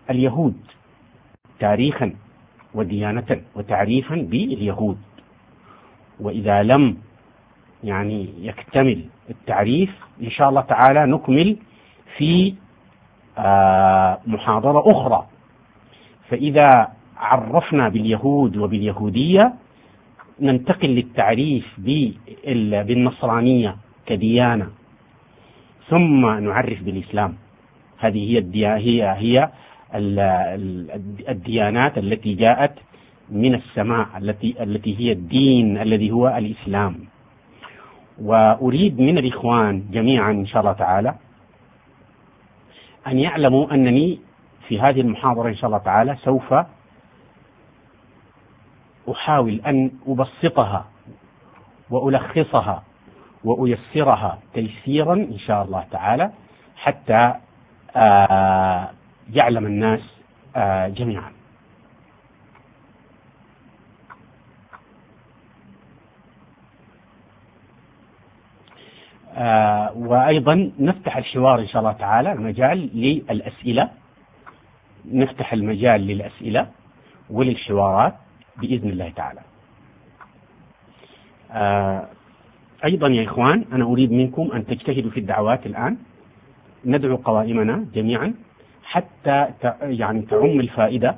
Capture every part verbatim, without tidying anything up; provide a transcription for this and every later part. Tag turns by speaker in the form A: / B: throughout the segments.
A: اليهود تاريخا وديانة وتعريفا باليهود. وإذا لم يعني يكتمل التعريف إن شاء الله تعالى نكمل في محاضرة أخرى. فإذا عرفنا باليهود وباليهودية ننتقل للتعريف بالنصرانية كديانة، ثم نعرف بالإسلام. هذه هي الديانة هي هي الديانات التي جاءت من السماء، التي التي هي الدين الذي هو الإسلام. وأريد من الإخوان جميعا إن شاء الله تعالى أن يعلموا أنني في هذه المحاضرة إن شاء الله تعالى سوف أحاول أن أبسطها وألخصها وأيسرها تيسيرا إن شاء الله تعالى حتى يعلم الناس جميعا. وأيضا نفتح الحوار إن شاء الله تعالى المجال للأسئلة، نفتح المجال للأسئلة وللحوارات بإذن الله تعالى. أيضا يا إخوان أنا أريد منكم أن تجتهدوا في الدعوات الآن، ندعو قوائمنا جميعا حتى يعني تعم الفائدة.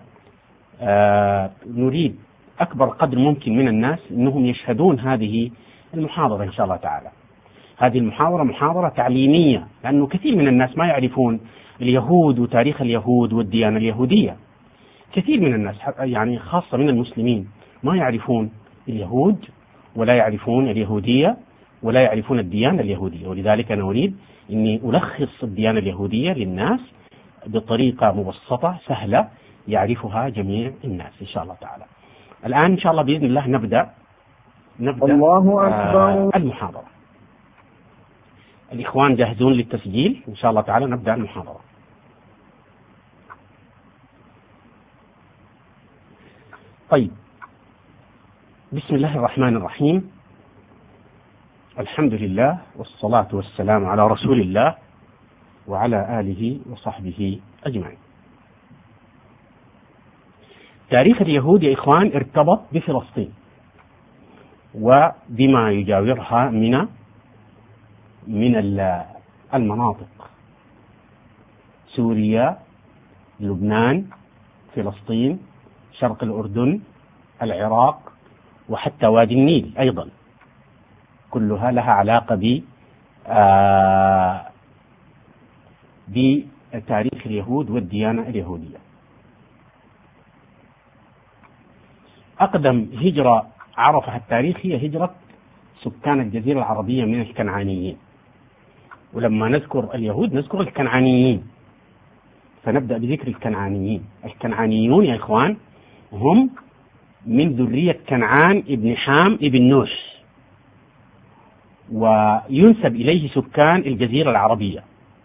A: نريد أكبر قدر ممكن من الناس أنهم يشهدون هذه المحاضرة إن شاء الله تعالى. هذه المحاضرة محاضرة تعليمية، لأنه كثير من الناس ما يعرفون اليهود وتاريخ اليهود والديانة اليهودية. كثير من الناس يعني خاصة من المسلمين ما يعرفون اليهود ولا يعرفون اليهودية ولا يعرفون الديانة اليهودية. ولذلك أنا أريد أني ألخص الديانة اليهودية للناس بطريقة مبسطة سهلة يعرفها جميع الناس إن شاء الله تعالى. الآن إن شاء الله بإذن الله نبدأ نبدأ
B: الله أكبر.
A: المحاضرة. الإخوان جاهزون للتسجيل إن شاء الله تعالى نبدأ المحاضرة. طيب، بسم الله الرحمن الرحيم، الحمد لله والصلاة والسلام على رسول الله وعلى آله وصحبه أجمعين. تاريخ اليهود يا إخوان ارتبط بفلسطين وبما يجاورها من من المناطق، سوريا، لبنان، فلسطين، شرق الأردن، العراق، وحتى وادي النيل أيضا، كلها لها علاقة ب بتاريخ اليهود والديانة اليهودية. أقدم هجرة عرفها التاريخ هي هجرة سكان الجزيرة العربية من الكنعانيين، ولما نذكر اليهود نذكر الكنعانيين، فنبدأ بذكر الكنعانيين. الكنعانيون يا إخوان هم من ذرية كنعان ابن حام ابن نوح، وينسب إليه سكان الجزيرة العربية،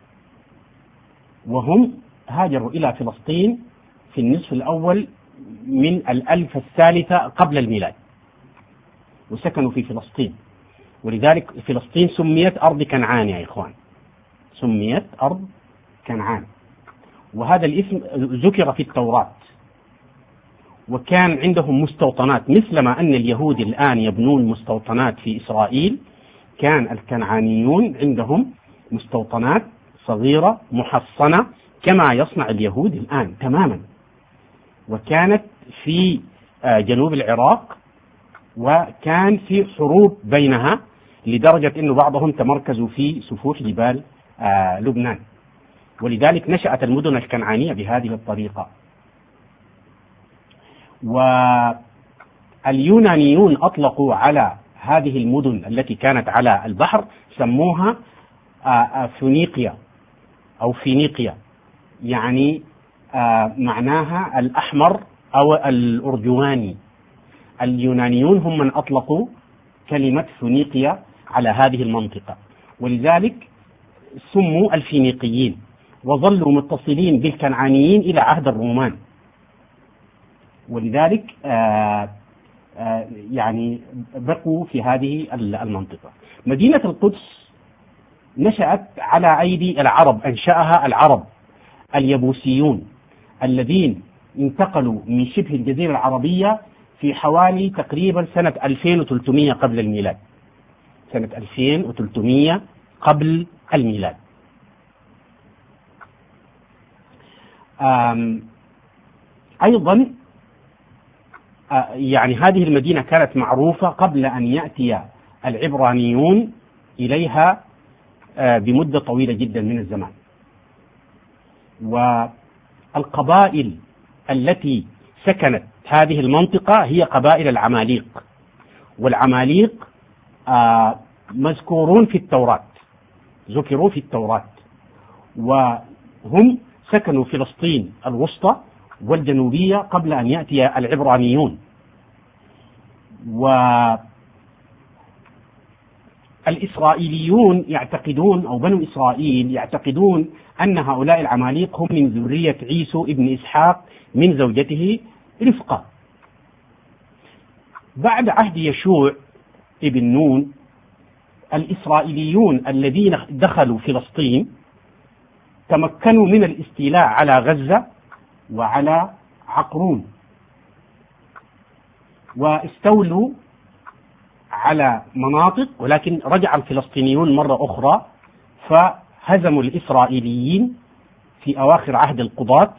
A: وهم هاجروا إلى فلسطين في النصف الأول من الألف الثالثة قبل الميلاد، وسكنوا في فلسطين، ولذلك فلسطين سميت أرض كنعان يا إخوان، سميت أرض كنعان، وهذا الاسم ذكر في التوراة. وكان عندهم مستوطنات، مثلما أن اليهود الآن يبنون مستوطنات في إسرائيل، كان الكنعانيون عندهم مستوطنات صغيرة محصنة كما يصنع اليهود الآن تماما، وكانت في جنوب العراق، وكان في حروب بينها لدرجة أن بعضهم تمركزوا في سفوح جبال لبنان، ولذلك نشأت المدن الكنعانية بهذه الطريقة. واليونانيون أطلقوا على هذه المدن التي كانت على البحر سموها فينيقيا أو فينيقيا، يعني معناها الأحمر أو الأرجواني. اليونانيون هم من أطلقوا كلمة فينيقيا على هذه المنطقة، ولذلك سموا الفينيقيين، وظلوا متصلين بالكنعانيين إلى عهد الرومان، ولذلك آآ آآ يعني بقوا في هذه المنطقة. مدينة القدس نشأت على أيدي العرب، أنشأها العرب اليبوسيون الذين انتقلوا من شبه الجزيرة العربية في حوالي تقريبا سنة ألفين وثلاثمئة قبل الميلاد، سنة ألفين وثلاثمئة قبل الميلاد. أيضا يعني هذه المدينة كانت معروفة قبل أن يأتي العبرانيون إليها بمدة طويلة جدا من الزمان. والقبائل التي سكنت هذه المنطقة هي قبائل العماليق، والعماليق مذكورون في التوراة، ذكروا في التوراة، وهم سكنوا فلسطين الوسطى والجنوبية قبل أن يأتي العبرانيون. والإسرائيليون يعتقدون، أو بنو إسرائيل يعتقدون أن هؤلاء العماليق هم من ذرية عيسو ابن إسحاق من زوجته رفقة. بعد عهد يشوع ابن نون الإسرائيليون الذين دخلوا فلسطين تمكنوا من الاستيلاء على غزة وعلى عقرون، واستولوا على مناطق، ولكن رجع الفلسطينيون مرة أخرى فهزموا الإسرائيليين في أواخر عهد القضاة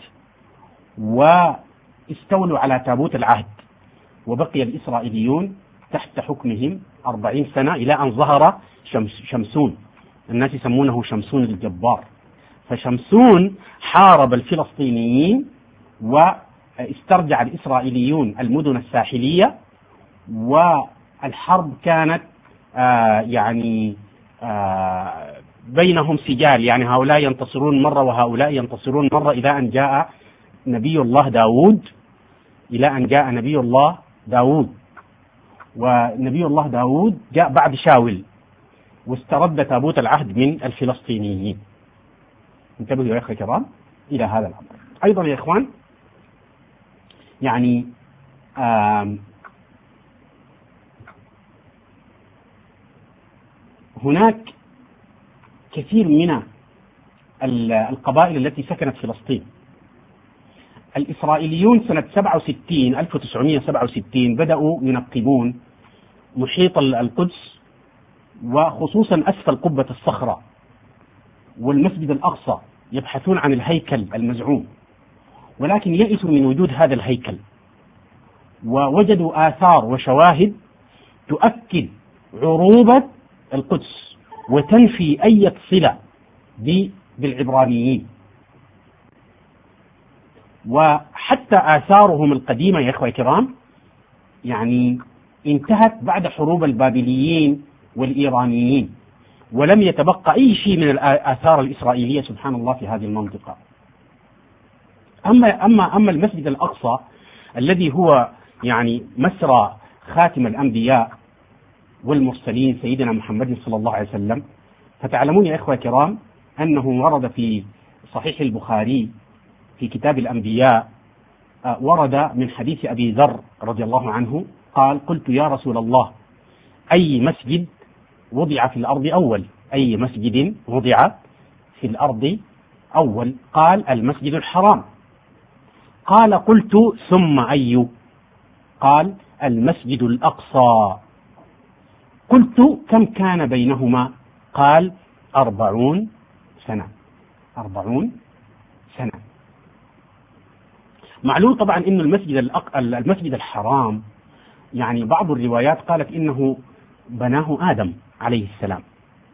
A: واستولوا على تابوت العهد، وبقي الإسرائيليون تحت حكمهم أربعين سنة إلى أن ظهر شمس شمسون، الناس يسمونه شمسون الجبار. فشمسون حارب الفلسطينيين واسترجع الإسرائيليون المدن الساحلية، والحرب كانت آه يعني آه بينهم سجال، يعني هؤلاء ينتصرون مرة وهؤلاء ينتصرون مرة، إلى أن جاء نبي الله داود إلى أن جاء نبي الله داود ونبي الله داود جاء بعد شاول واسترد تابوت العهد من الفلسطينيين. انتبهوا يا أخوة الكرام إلى هذا الأمر. أيضا يا إخوان، يعني هناك كثير من القبائل التي سكنت فلسطين. الإسرائيليون سنة سبعة وستين ألف وتسعمئة وسبعة وستين بدأوا ينقبون محيط القدس، وخصوصا أسفل قبة الصخرة والمسجد الأقصى، يبحثون عن الهيكل المزعوم، ولكن يئسوا من وجود هذا الهيكل، ووجدوا آثار وشواهد تؤكد عروبة القدس وتنفي أي صلة بالعبرانيين. وحتى آثارهم القديمة يا إخوة الكرام يعني انتهت بعد حروب البابليين والإيرانيين، ولم يتبقى أي شيء من الآثار الإسرائيلية سبحان الله في هذه المنطقة. أما أما أما المسجد الأقصى الذي هو يعني مسرى خاتم الأنبياء والمرسلين سيدنا محمد صلى الله عليه وسلم، فتعلمون يا إخوة الكرام أنه ورد في صحيح البخاري في كتاب الأنبياء، ورد من حديث أبي ذر رضي الله عنه قال: قلت يا رسول الله أي مسجد وضع في الأرض أول؟ أي مسجد وضع في الأرض أول؟ قال: المسجد الحرام. قال: قلت ثم أي؟ قال: المسجد الأقصى. قلت: كم كان بينهما؟ قال: أربعون سنة. أربعون سنة. معلوم طبعا أن المسجد الأق... المسجد الحرام يعني بعض الروايات قالت إنه بناه آدم عليه السلام،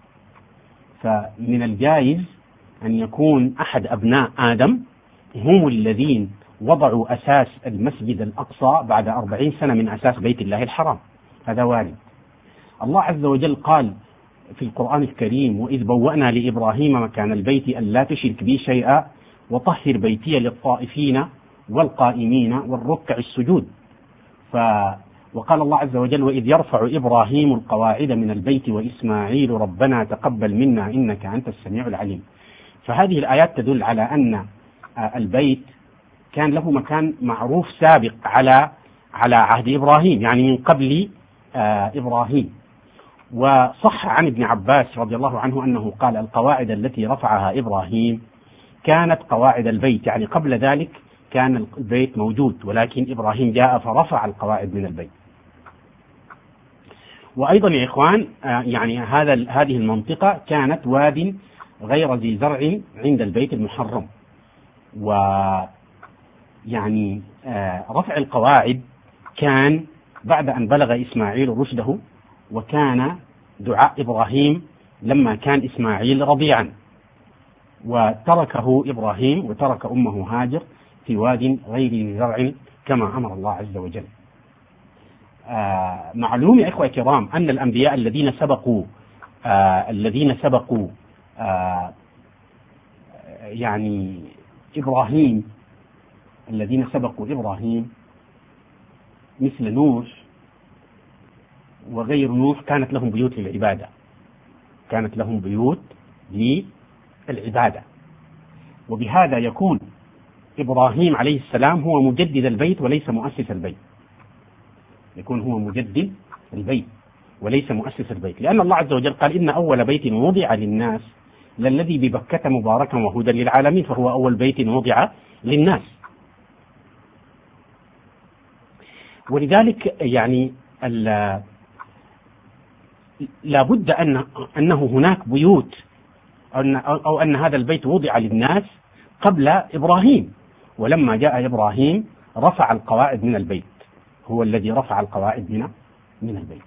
A: فمن الجائز أن يكون أحد أبناء آدم هم الذين وضعوا أساس المسجد الأقصى بعد أربعين سنة من أساس بيت الله الحرام. هذا وارد. الله عز وجل قال في القرآن الكريم: وإذ بوأنا لإبراهيم مكان البيت ألا تشرك بي شيئا وطهر بيتي للطائفين والقائمين والركع السجود. ف وقال الله عز وجل: وإذ يرفع إبراهيم القواعد من البيت وإسماعيل ربنا تقبل منا إنك أنت السميع العليم. فهذه الآيات تدل على أن البيت كان له مكان معروف سابق على على عهد إبراهيم، يعني من قبل إبراهيم. وصح عن ابن عباس رضي الله عنه أنه قال: القواعد التي رفعها إبراهيم كانت قواعد البيت، يعني قبل ذلك كان البيت موجود، ولكن إبراهيم جاء فرفع القواعد من البيت. وأيضا يا إخوان يعني هذا هذه المنطقة كانت واد غير ذي زرع عند البيت المحرم، ويعني رفع القواعد كان بعد أن بلغ إسماعيل رشده، وكان دعاء إبراهيم لما كان إسماعيل رضيعا، وتركه إبراهيم وترك أمه هاجر في واد غير ذي زرع كما أمر الله عز وجل. آه معلوم يا إخوة الكرام أن الأنبياء الذين سبقوا آه الذين سبقوا آه يعني إبراهيم الذين سبقوا إبراهيم مثل نوح وغير نوح كانت لهم بيوت للعبادة، كانت لهم بيوت للعبادة، وبهذا يكون إبراهيم عليه السلام هو مجدد البيت وليس مؤسس البيت، يكون هو مجدد البيت وليس مؤسس البيت، لأن الله عز وجل قال إن أول بيت وضع للناس للذي ببكة مباركا وهدى للعالمين، فهو أول بيت وضع للناس. ولذلك يعني لابد أن أنه هناك بيوت أو أن, أو أن هذا البيت وضع للناس قبل إبراهيم، ولما جاء إبراهيم رفع القواعد من البيت، هو الذي رفع القواعد من من البيت.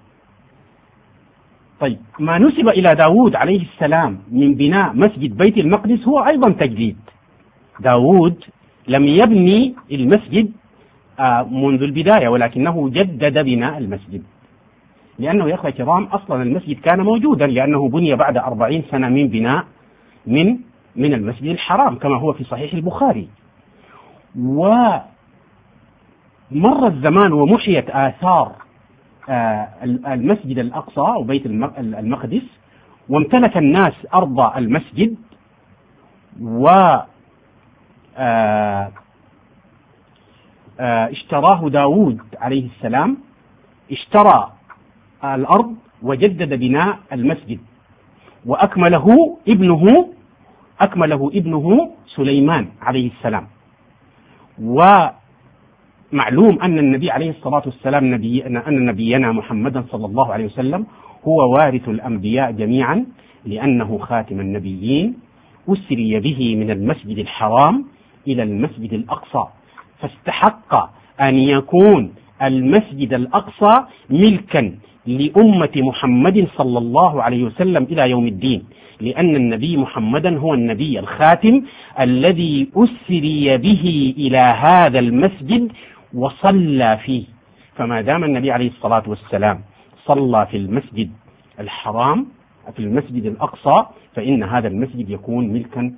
A: طيب ما نسب إلى داود عليه السلام من بناء مسجد بيت المقدس هو أيضا تجديد. داود لم يبني المسجد منذ البداية، ولكنه جدد بناء المسجد، لأنه يا أخوة الكرام أصلا المسجد كان موجودا، لأنه بني بعد أربعين سنة من بناء من من المسجد الحرام كما هو في صحيح البخاري. ومر الزمان ومحيت آثار المسجد الأقصى وبيت المقدس، وامتلك الناس أرض المسجد، و اشتراه داود عليه السلام، اشترى الأرض وجدد بناء المسجد، وأكمله ابنه أكمله ابنه سليمان عليه السلام. ومعلوم أن النبي عليه الصلاة والسلام نبي أن نبينا محمدا صلى الله عليه وسلم هو وارث الأنبياء جميعا، لأنه خاتم النبيين، أسري به من المسجد الحرام إلى المسجد الأقصى، فاستحق أن يكون المسجد الأقصى ملكا لأمة محمد صلى الله عليه وسلم إلى يوم الدين، لأن النبي محمدا هو النبي الخاتم الذي أسري به إلى هذا المسجد وصلى فيه. فما دام النبي عليه الصلاة والسلام صلى في المسجد الحرام في المسجد الأقصى، فإن هذا المسجد يكون ملكا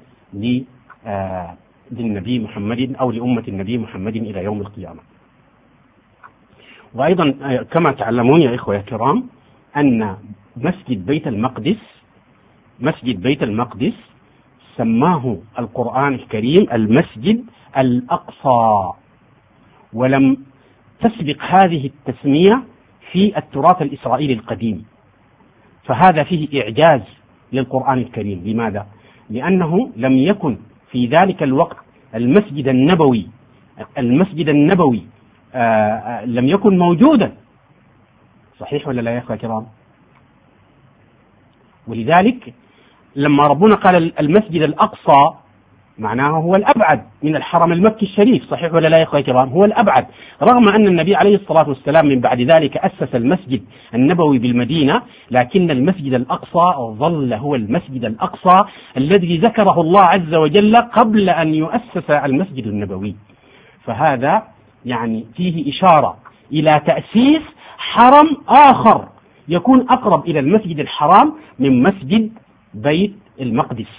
A: للنبي محمد أو لأمة النبي محمد إلى يوم القيامة. وأيضا كما تعلمون يا إخوة الكرام أن مسجد بيت المقدس مسجد بيت المقدس سماه القرآن الكريم المسجد الأقصى، ولم تسبق هذه التسمية في التراث الإسرائيلي القديم، فهذا فيه إعجاز للقرآن الكريم. لماذا؟ لأنه لم يكن في ذلك الوقت المسجد النبوي المسجد النبوي آآ آآ لم يكن موجودا، صحيح ولا لا يا أخوة الكرام؟ ولذلك لما ربنا قال المسجد الأقصى معناه هو الأبعد من الحرم المكي الشريف، صحيح ولا لا يا أخوة الكرام؟ هو الأبعد، رغم أن النبي عليه الصلاة والسلام من بعد ذلك أسس المسجد النبوي بالمدينة، لكن المسجد الأقصى ظل هو المسجد الأقصى الذي ذكره الله عز وجل قبل أن يؤسس المسجد النبوي. فهذا يعني فيه إشارة إلى تأسيس حرم آخر يكون أقرب إلى المسجد الحرام من مسجد بيت المقدس.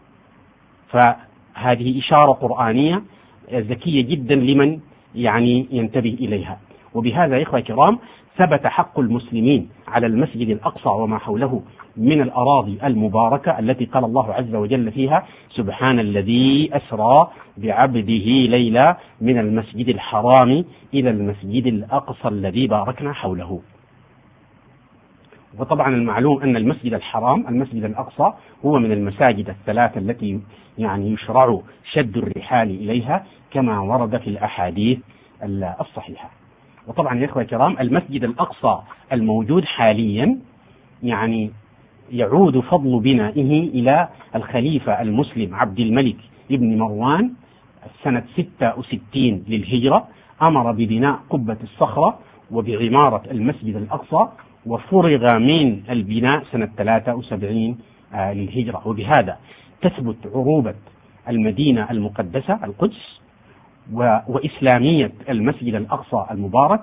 A: فهذه إشارة قرآنية ذكية جدا لمن يعني ينتبه إليها. وبهذا يا إخوة الكرام ثبت حق المسلمين على المسجد الأقصى وما حوله من الأراضي المباركة التي قال الله عز وجل فيها: سبحان الذي أسرى بعبده ليلا من المسجد الحرام إلى المسجد الأقصى الذي باركنا حوله. وطبعا المعلوم أن المسجد الحرام المسجد الأقصى هو من المساجد الثلاثة التي يعني يشرع شد الرحال إليها كما ورد في الأحاديث الصحيحة. وطبعا يا إخوة الكرام المسجد الأقصى الموجود حاليا يعني يعود فضل بنائه إلى الخليفة المسلم عبد الملك ابن مروان سنة ستة وستين للهجرة، أمر ببناء قبة الصخرة وبعمارة المسجد الأقصى، وفرغ من البناء سنة ثلاثة وسبعين للهجرة. وبهذا تثبت عروبة المدينة المقدسة القدس وإسلامية المسجد الأقصى المبارك،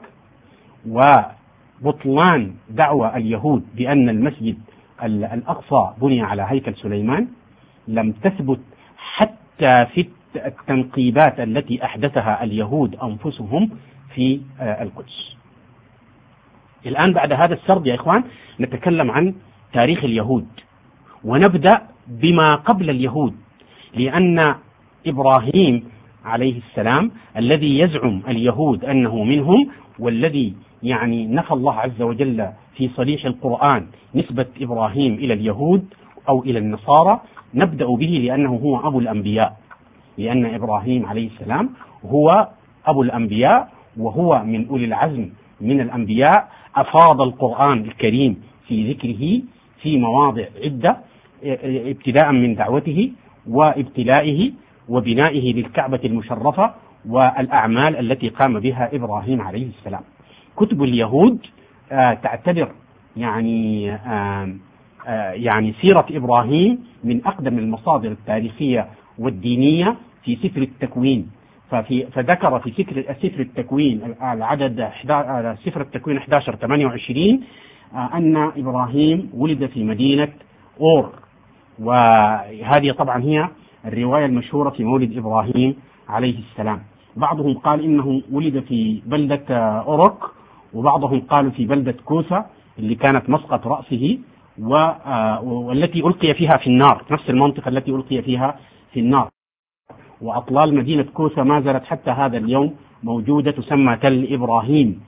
A: وبطلان دعوى اليهود بأن المسجد الأقصى بني على هيكل سليمان لم تثبت حتى في التنقيبات التي أحدثها اليهود أنفسهم في القدس. الآن بعد هذا السرد يا إخوان نتكلم عن تاريخ اليهود، ونبدأ بما قبل اليهود، لأن إبراهيم عليه السلام الذي يزعم اليهود أنه منهم، والذي يعني نفى الله عز وجل في صريح القرآن نسبة إبراهيم إلى اليهود أو إلى النصارى، نبدأ به لأنه هو أبو الأنبياء، لأن إبراهيم عليه السلام هو أبو الأنبياء وهو من أولي العزم من الأنبياء. أفاض القرآن الكريم في ذكره في مواضع عدة، ابتداء من دعوته وابتلائه وبنائه للكعبة المشرفة والأعمال التي قام بها إبراهيم عليه السلام. كتب اليهود آه تعتبر يعني آه آه يعني سيرة إبراهيم من أقدم المصادر التاريخية والدينية في سفر التكوين. ففي فذكر في سفر سفر التكوين العدد سفر التكوين أحد عشر ثمانية وعشرين أن إبراهيم ولد في مدينة أور، وهذه طبعا هي الرواية المشهورة في مولد إبراهيم عليه السلام. بعضهم قال إنه ولد في بلدة أورك، وبعضهم قالوا في بلدة كوسا اللي كانت مسقط رأسه والتي ألقي فيها في النار، نفس المنطقة التي ألقي فيها في النار. وأطلال مدينة كوسا ما زالت حتى هذا اليوم موجودة تسمى تل إبراهيم،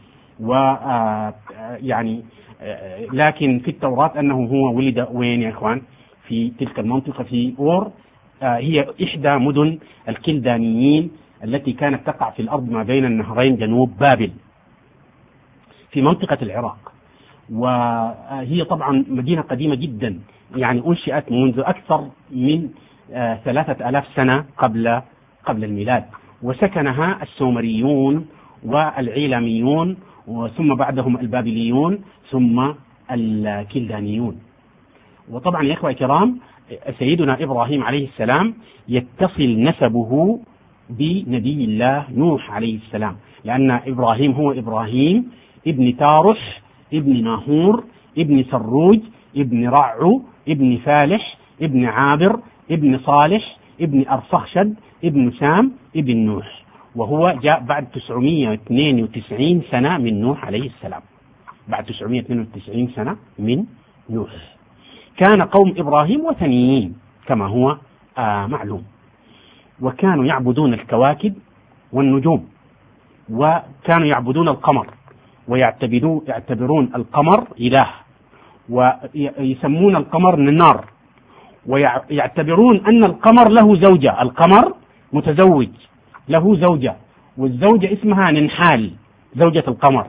A: ويعني لكن في التوراة أنه هو ولد وين يا إخوان؟ في تلك المنطقة في أور، هي إحدى مدن الكلدانيين التي كانت تقع في الأرض ما بين النهرين جنوب بابل في منطقة العراق. وهي طبعا مدينة قديمة جدا، يعني أنشئت منذ أكثر من ثلاثة آلاف سنة قبل قبل الميلاد، وسكنها السومريون والعيلاميون، ثم بعدهم البابليون، ثم الكلدانيون. وطبعا يا إخوة الكرام سيدنا إبراهيم عليه السلام يتصل نسبه بنبي الله نوح عليه السلام، لأن إبراهيم هو إبراهيم ابن تارح ابن ناهور ابن سروج ابن رعو ابن فالح ابن عابر ابن صالح ابن أرفخشد ابن سام ابن نوح، وهو جاء بعد تسعمائة واثنين وتسعين سنة من نوح عليه السلام، بعد تسعمائة واثنين وتسعين سنة من نوح. كان قوم إبراهيم وثنيين كما هو آه معلوم، وكانوا يعبدون الكواكب والنجوم، وكانوا يعبدون القمر ويعتبرون القمر إله، ويسمون القمر نار، ويعتبرون أن القمر له زوجة، القمر متزوج له زوجة، والزوجة اسمها ننحال زوجة القمر.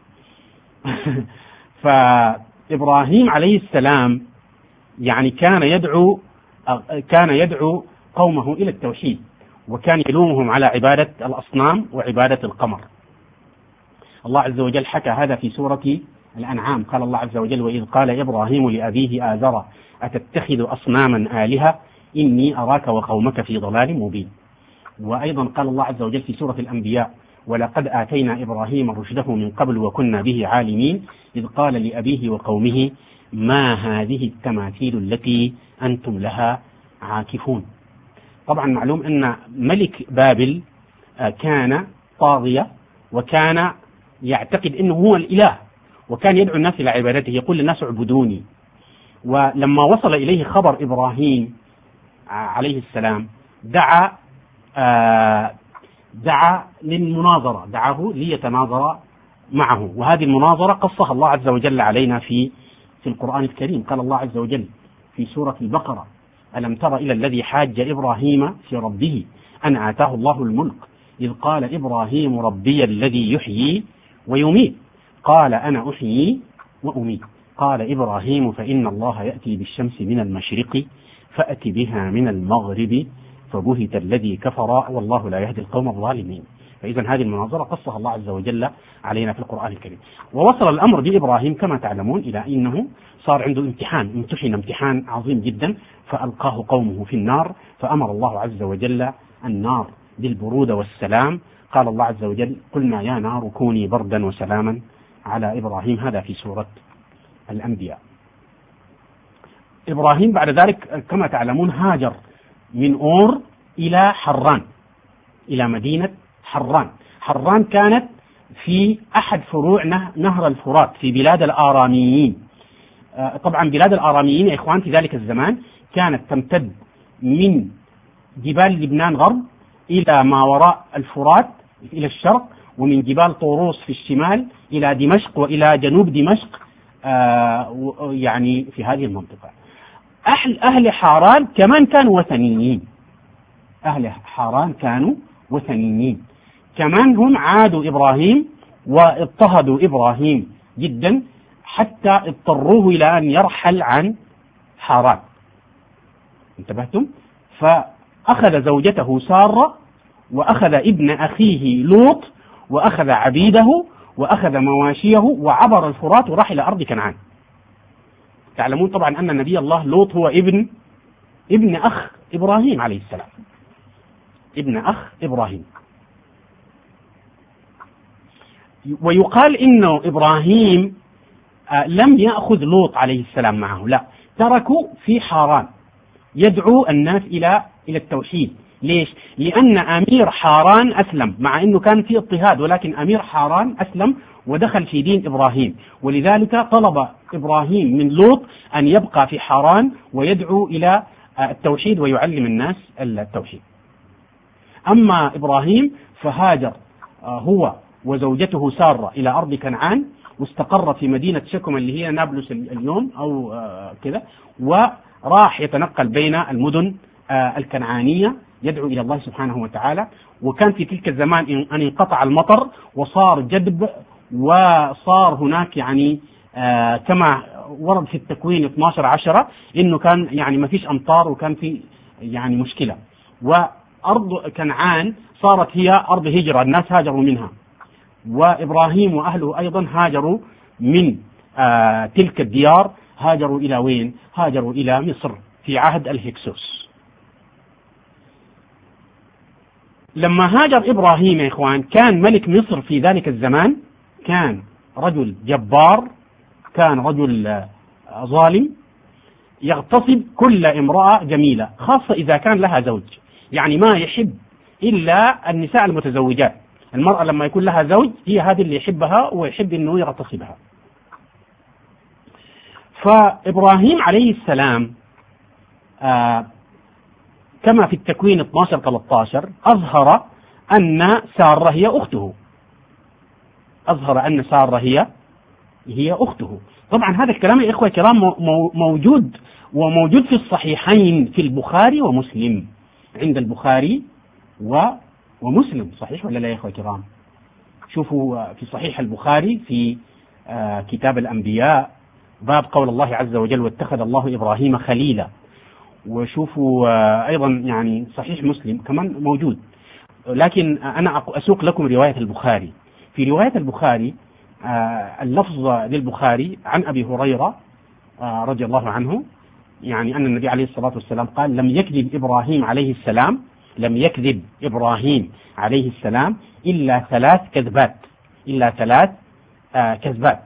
A: فإبراهيم عليه السلام يعني كان يدعو كان يدعو قومه إلى التوحيد، وكان يلومهم على عبادة الأصنام وعبادة القمر. الله عز وجل حكى هذا في سورة الأنعام، قال الله عز وجل: وإذ قال إبراهيم لأبيه آزر أتتخذ أصناما آلهة إني أراك وقومك في ضلال مبين. وأيضا قال الله عز وجل في سورة الأنبياء: ولقد آتينا إبراهيم رشده من قبل وكنا به عالمين إذ قال لأبيه وقومه ما هذه التماثيل التي أنتم لها عاكفون. طبعا معلوم أن ملك بابل كان طاغية، وكان يعتقد أنه هو الإله، وكان يدعو الناس إلى عبادته، يقول للناس اعبدوني. ولما وصل إليه خبر إبراهيم عليه السلام دعا دعا للمناظرة، دعاه ليتناظر معه، وهذه المناظرة قصها الله عز وجل علينا في في القرآن الكريم. قال الله عز وجل في سورة البقرة: ألم تر إلى الذي حاج إبراهيم في ربه أن آتاه الله الملك إذ قال إبراهيم ربي الذي يحيي ويميت قال أنا أحيي وأميت قال إبراهيم فإن الله يأتي بالشمس من المشرق فأت بها من المغرب فبهت الذي كفر والله لا يهدي القوم الظالمين. فإذا هذه المناظرة قصها الله عز وجل علينا في القرآن الكريم. ووصل الأمر بإبراهيم كما تعلمون إلى أنه صار عنده امتحان، امتحن امتحان عظيم جدا فألقاه قومه في النار، فأمر الله عز وجل النار بالبرودة والسلام. قال الله عز وجل: قلنا يا نار كوني بردا وسلاما على إبراهيم. هذا في سورة الأنبياء. إبراهيم بعد ذلك كما تعلمون هاجر من أور إلى حران، إلى مدينة حران. حران كانت في أحد فروع نهر الفرات في بلاد الآراميين. طبعا بلاد الآراميين يا إخوان في ذلك الزمان كانت تمتد من جبال لبنان غرب إلى ما وراء الفرات إلى الشرق، ومن جبال طوروس في الشمال إلى دمشق وإلى جنوب دمشق، يعني في هذه المنطقة. أهل أهل حاران كمان كانوا وثنيين، أهل حاران كانوا وثنيين كمان، هم عادوا إبراهيم واضطهدوا إبراهيم جدا حتى اضطروه إلى أن يرحل عن حاران. انتبهتم؟ فأخذ زوجته سارة وأخذ ابن أخيه لوط وأخذ عبيده وأخذ مواشيه وعبر الفرات وراح إلى أرض كنعان. تعلمون طبعا أن نبي الله لوط هو ابن ابن أخ إبراهيم عليه السلام، ابن أخ إبراهيم. ويقال إنه إبراهيم لم يأخذ لوط عليه السلام معه، لا، تركوا في حاران يدعو الناس إلى إلى التوحيد. ليش؟ لأن أمير حاران أسلم، مع أنه كان في اضطهاد، ولكن أمير حاران أسلم ودخل في دين إبراهيم، ولذلك طلب إبراهيم من لوط أن يبقى في حاران ويدعو إلى التوحيد ويعلم الناس التوحيد. أما إبراهيم فهاجر هو وزوجته سارة إلى أرض كنعان، واستقر في مدينة شكم اللي هي نابلس اليوم أو كذا، وراح يتنقل بين المدن الكنعانية يدعو إلى الله سبحانه وتعالى. وكان في تلك الزمان أن انقطع المطر وصار جدب، وصار هناك يعني آه كما ورد في التكوين اثنا عشر عشرة إنه كان يعني ما فيش أمطار وكان في يعني مشكلة، وأرض كنعان صارت هي أرض هجرة، الناس هاجروا منها، وإبراهيم وأهله أيضا هاجروا من آه تلك الديار. هاجروا إلى وين؟ هاجروا إلى مصر في عهد الهكسوس. لما هاجر إبراهيم يا إخوان كان ملك مصر في ذلك الزمان كان رجل جبار، كان رجل ظالم يغتصب كل امرأة جميلة، خاصة إذا كان لها زوج، يعني ما يحب إلا النساء المتزوجات. المرأة لما يكون لها زوج هي هذه اللي يحبها ويحب أنه يغتصبها. فإبراهيم عليه السلام آه كما في التكوين اثنا عشر ثلاثة عشر أظهر أن سارة هي أخته، أظهر أن سارة هي هي أخته. طبعا هذا الكلام يا إخوة الكرام موجود وموجود في الصحيحين في البخاري ومسلم، عند البخاري ومسلم، صحيح ولا لا يا إخوة الكرام؟ شوفوا في صحيح البخاري في كتاب الأنبياء باب قول الله عز وجل: واتخذ الله إبراهيم خليلا. وشوفوا أيضا يعني صحيح مسلم كمان موجود، لكن أنا أسوق لكم رواية البخاري. في رواية البخاري اللفظ للبخاري عن أبي هريرة رضي الله عنه، يعني أن النبي عليه الصلاة والسلام قال: لم يكذب إبراهيم عليه السلام لم يكذب إبراهيم عليه السلام إلا ثلاث كذبات إلا ثلاث كذبات.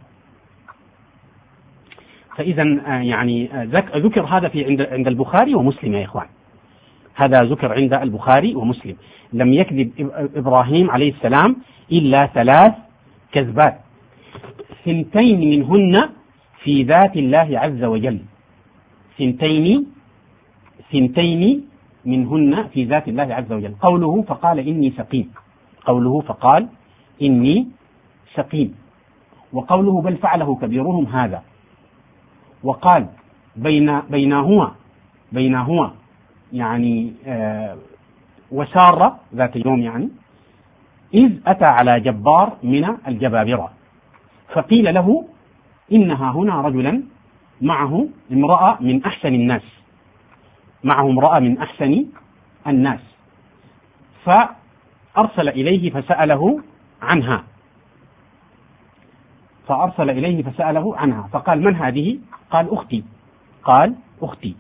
A: فإذا يعني ذكر هذا في عند عند البخاري ومسلم يا إخوان، هذا ذكر عند البخاري ومسلم: لم يكذب إبراهيم عليه السلام إلا ثلاث كذبات، ثنتين منهن في ذات الله عز وجل، ثنتين ثنتين منهن في ذات الله عز وجل. قوله فقال إني سقيم، قوله فقال إني سقيم، وقوله بل فعله كبيرهم هذا، وقال بين بينهما بينهما يعني آه وسارة ذات يوم يعني إذ أتى على جبار من الجبابرة فقيل له إنها هنا رجلا معه امرأة من أحسن الناس معه امرأة من أحسن الناس فأرسل إليه فسأله عنها فأرسل إليه فسأله عنها فقال من هذه؟ قال أختي قال أختي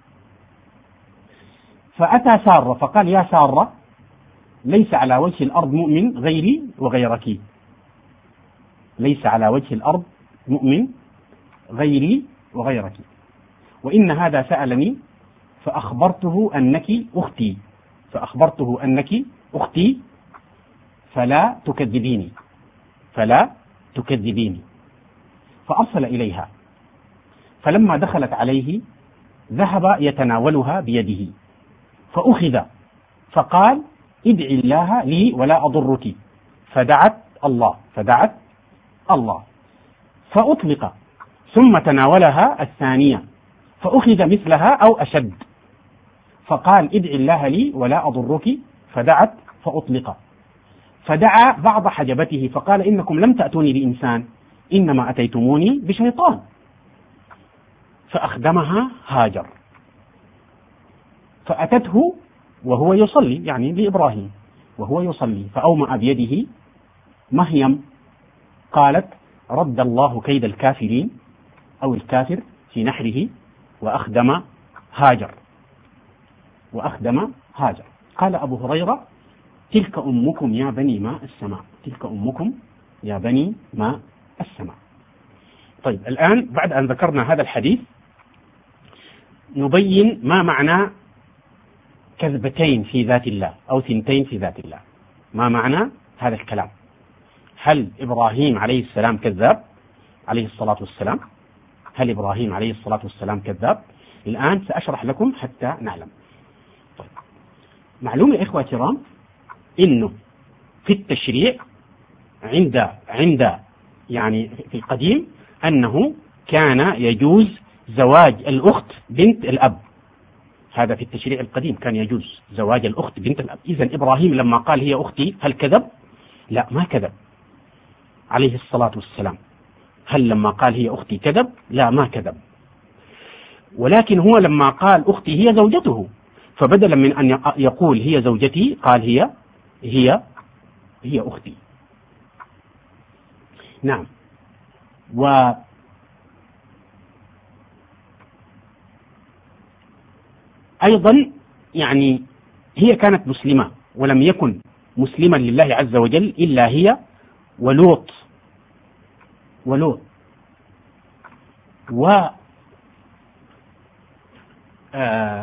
A: فأتى سارة فقال يا سارة ليس على وجه الأرض مؤمن غيري وغيرك ليس على وجه الأرض مؤمن غيري وغيرك وإن هذا سألني فأخبرته أنك أختي فأخبرته أنك أختي فلا تكذبيني فلا تكذبيني فأرسل إليها فلما دخلت عليه ذهب يتناولها بيده فأخذ فقال ادعي الله لي ولا أضرك فدعت الله فدعت الله فأطلق ثم تناولها الثانية فأخذ مثلها أو أشد فقال ادعي الله لي ولا أضرك فدعت فأطلق فدعا بعض حجبته فقال إنكم لم تأتوني بإنسان إنما أتيتموني بشيطان فأخدمها هاجر فأتته وهو يصلي يعني لإبراهيم وهو يصلي فأومأ بيده مهيم قالت رد الله كيد الكافرين أو الكافر في نحره وأخدم هاجر وأخدم هاجر قال أبو هريرة تلك أمكم يا بني ماء السماء تلك أمكم يا بني ماء السماء. طيب الآن بعد أن ذكرنا هذا الحديث نبين ما معنى كذبتين في ذات الله أو ثنتين في ذات الله. ما معنى هذا الكلام؟ هل إبراهيم عليه السلام كذاب عليه الصلاة والسلام؟ هل إبراهيم عليه الصلاة والسلام كذاب؟ الآن سأشرح لكم حتى نعلم. طيب. معلومة يا إخوة الكرام إنه في التشريع عند عند يعني في القديم أنه كان يجوز زواج الأخت بنت الأب. هذا في التشريع القديم كان يجوز زواج الأخت بنت الأب. إذن إبراهيم لما قال هي أختي هل كذب؟ لا ما كذب عليه الصلاة والسلام. هل لما قال هي أختي كذب؟ لا ما كذب. ولكن هو لما قال أختي هي زوجته فبدلا من أن يقول هي زوجتي قال هي هي هي أختي. نعم. و أيضا يعني هي كانت مسلمة ولم يكن مسلما لله عز وجل إلا هي ولوط ولوط و آه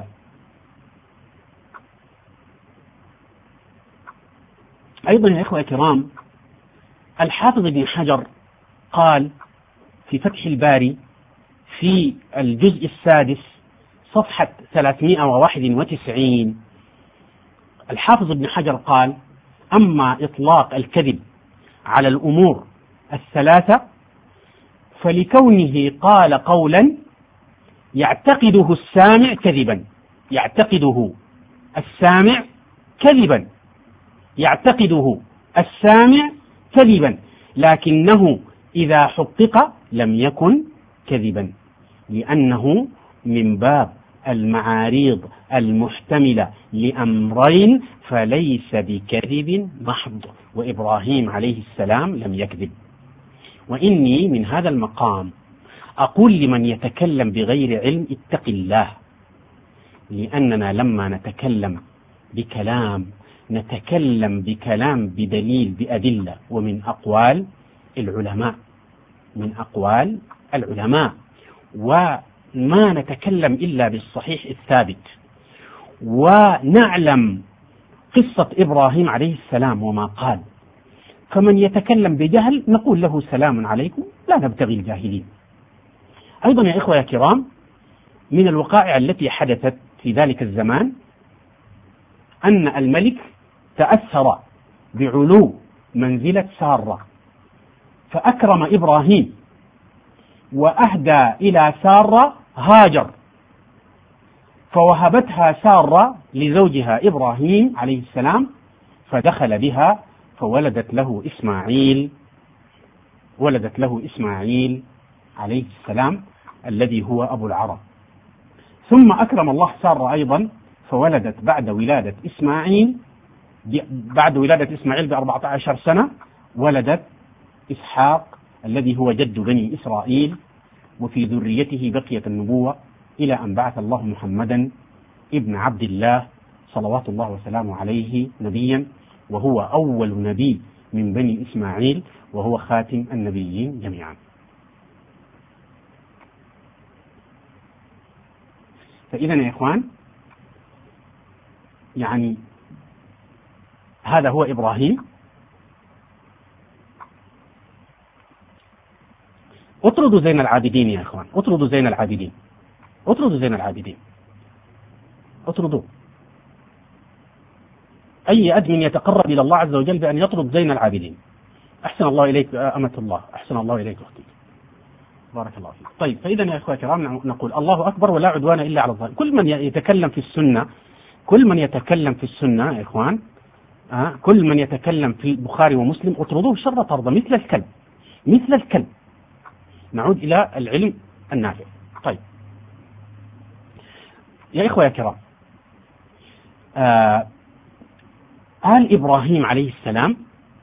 A: أيضا يا إخوة الكرام الحافظ ابن حجر قال في فتح الباري في الجزء السادس صفحة ثلاثمائة وواحد وتسعين الحافظ ابن حجر قال أما إطلاق الكذب على الأمور الثلاثة فلكونه قال قولا يعتقده السامع كذبا يعتقده السامع كذبا يعتقده السامع كذبا لكنه إذا حقق لم يكن كذبا لأنه من باب المعاريض المحتملة لأمرين فليس بكذب محض وإبراهيم عليه السلام لم يكذب. وإني من هذا المقام أقول لمن يتكلم بغير علم اتق الله لأننا لما نتكلم بكلام نتكلم بكلام بدليل بأدلة ومن أقوال العلماء من أقوال العلماء وما نتكلم إلا بالصحيح الثابت ونعلم قصة إبراهيم عليه السلام وما قال. فمن يتكلم بجهل نقول له سلام عليكم لا نبتغي الجاهلين. أيضا يا إخوة يا كرام من الوقائع التي حدثت في ذلك الزمان أن الملك تأثر بعلو منزلة سارة فأكرم إبراهيم وأهدى إلى سارة هاجر، فوهبتها سارة لزوجها إبراهيم عليه السلام، فدخل بها فولدت له إسماعيل ولدت له إسماعيل عليه السلام الذي هو أبو العرب. ثم أكرم الله سارة أيضا، فولدت بعد ولادة إسماعيل بعد ولادة إسماعيل بأربعة عشر سنة ولدت إسحاق الذي هو جد بني إسرائيل، وفي ذريته بقيت النبوة إلى أن بعث الله محمدا ابن عبد الله صلوات الله وسلامه عليه نبيا، وهو أول نبي من بني إسماعيل، وهو خاتم النبيين جميعا. فإذا يا إخوان، يعني هذا هو إبراهيم. اطردوا زين العابدين يا إخوان، اطردوا زين العابدين، اطردوا زين العابدين، اطردوا. أي أدمن يتقرب إلى الله عز وجل بأن يطرد زين العابدين. أحسن الله إليك أمة الله، أحسن الله إليك أختي، بارك الله فيك. طيب، فإذا يا إخوة الكرام نقول الله أكبر ولا عدوان إلا على الظالمين. كل من يتكلم في السنة كل من يتكلم في السنة يا إخوان، آه كل من يتكلم في البخاري ومسلم اطردوه شر طرد مثل الكلب، مثل الكلب. نعود إلى العلم النافع. طيب يا إخوة يا كرام، آه آل إبراهيم عليه السلام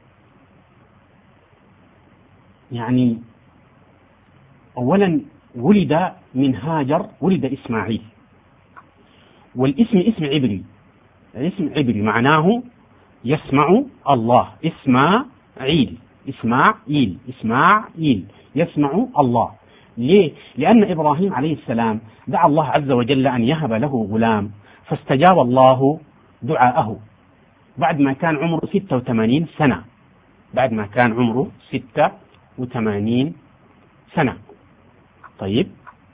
A: يعني أولا ولد من هاجر، ولد إسماعيل، والاسم اسم عبري، اسم عبري معناه يسمع الله، إسماعيل، إسماعيل، إسماعيل يسمع الله. ليه؟ لأن إبراهيم عليه السلام دعا الله عز وجل أن يهب له غلام، فاستجاب الله دعاءه بعد ما كان عمره ستة وثمانين سنة، بعد ما كان عمره ستة وثمانين سنة. طيب،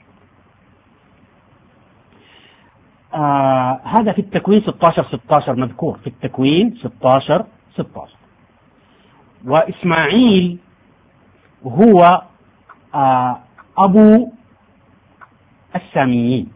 A: آه هذا في التكوين ستة عشر ستة عشر مذكور في التكوين ستة عشر ستة عشر. وإسماعيل هو آه أبو الساميين،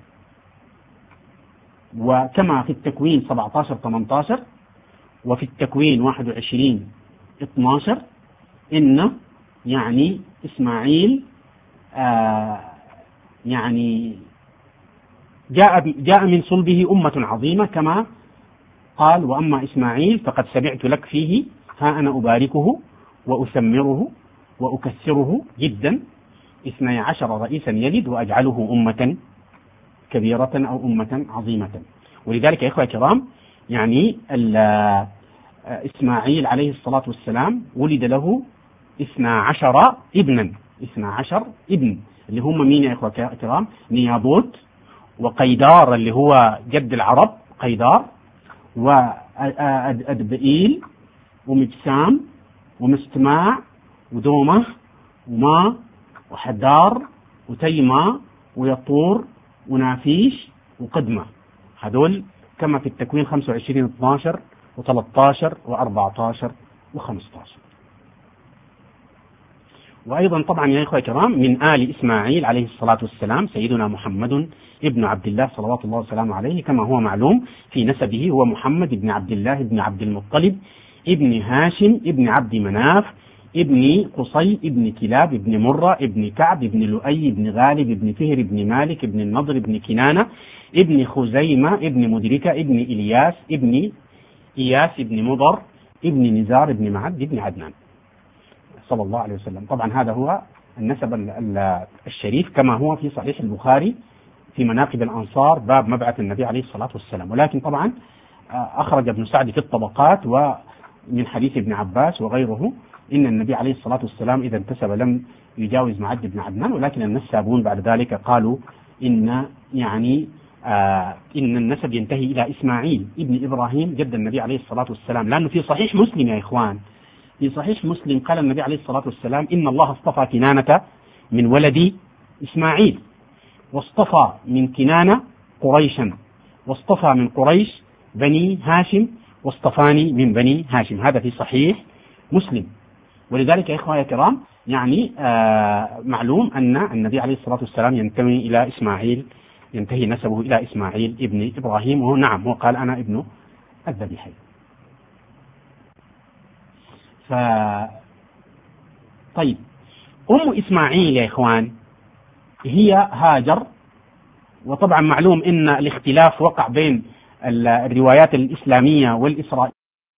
A: وكما في التكوين سبعة عشر ثمانية عشر وفي التكوين واحد وعشرين اثني عشر إن يعني إسماعيل آه يعني جاء جاء من صلبه أمة عظيمة، كما قال: وأما إسماعيل فقد سمعت لك فيه، ها أنا أباركه وأثمره وأكثره جدا، اثني عشر رئيسا يلد وأجعله أمة كبيرة أو أمة عظيمة. ولذلك يا إخوة الكرام، يعني إسماعيل عليه الصلاة والسلام ولد له اثنى عشر ابنا، اثنى عشر ابن، اللي هم مين يا إخوة الكرام؟ نيابوت، وقيدار اللي هو جد العرب قيدار، وأدبئيل، ومجسام، ومستماع، ودومة، وما، وحدار، وتيمة، ويطور، ونافيش، وقدمة. هذول كما في التكوين خمسة وعشرين اثني عشر وثلاثة عشر وأربعة عشر وخمسة عشر. وأيضا طبعا يا إخوة الكرام من آل إسماعيل عليه الصلاة والسلام سيدنا محمد ابن عبد الله صلوات الله وسلامه عليه، كما هو معلوم في نسبه، هو محمد ابن عبد الله ابن عبد المطلب ابن هاشم ابن عبد مناف ابن قصي ابن كلاب ابن مرة ابن كعب ابن لؤي ابن غالب ابن فهر ابن مالك ابن النضر ابن كنانة ابن خزيمة ابن مدركة ابن إلياس ابن إياس ابن مضر ابن نزار ابن معد ابن عدنان صلى الله عليه وسلم. طبعا هذا هو النسب الشريف كما هو في صحيح البخاري في مناقب الأنصار باب مبعث النبي عليه الصلاة والسلام. ولكن طبعا أخرج ابن سعد في الطبقات ومن حديث ابن عباس وغيره إن النبي عليه الصلاة والسلام إذا انتسب لم يجاوز معد بن عدنان، ولكن النسابون بعد ذلك قالوا إن يعني آه إن النسب ينتهي إلى إسماعيل ابن إبراهيم جد النبي عليه الصلاة والسلام، لأنه في صحيح مسلم يا إخوان، في صحيح مسلم قال النبي عليه الصلاة والسلام: إن الله اصطفى كنانة من ولد إسماعيل، واصطفى من كنانة قريشا، واصطفى من قريش بني هاشم، واصطفاني من بني هاشم. هذا في صحيح مسلم. ولذلك يا إخوة الكرام يعني آه معلوم أن النبي عليه الصلاة والسلام ينتمي إلى إسماعيل، ينتهي نسبه إلى إسماعيل ابن إبراهيم، وهو نعم هو قال أنا ابن الذبيحين. ف طيب أم إسماعيل يا إخوان هي هاجر، وطبعا معلوم أن الاختلاف وقع بين الروايات الإسلامية والإسرائيلية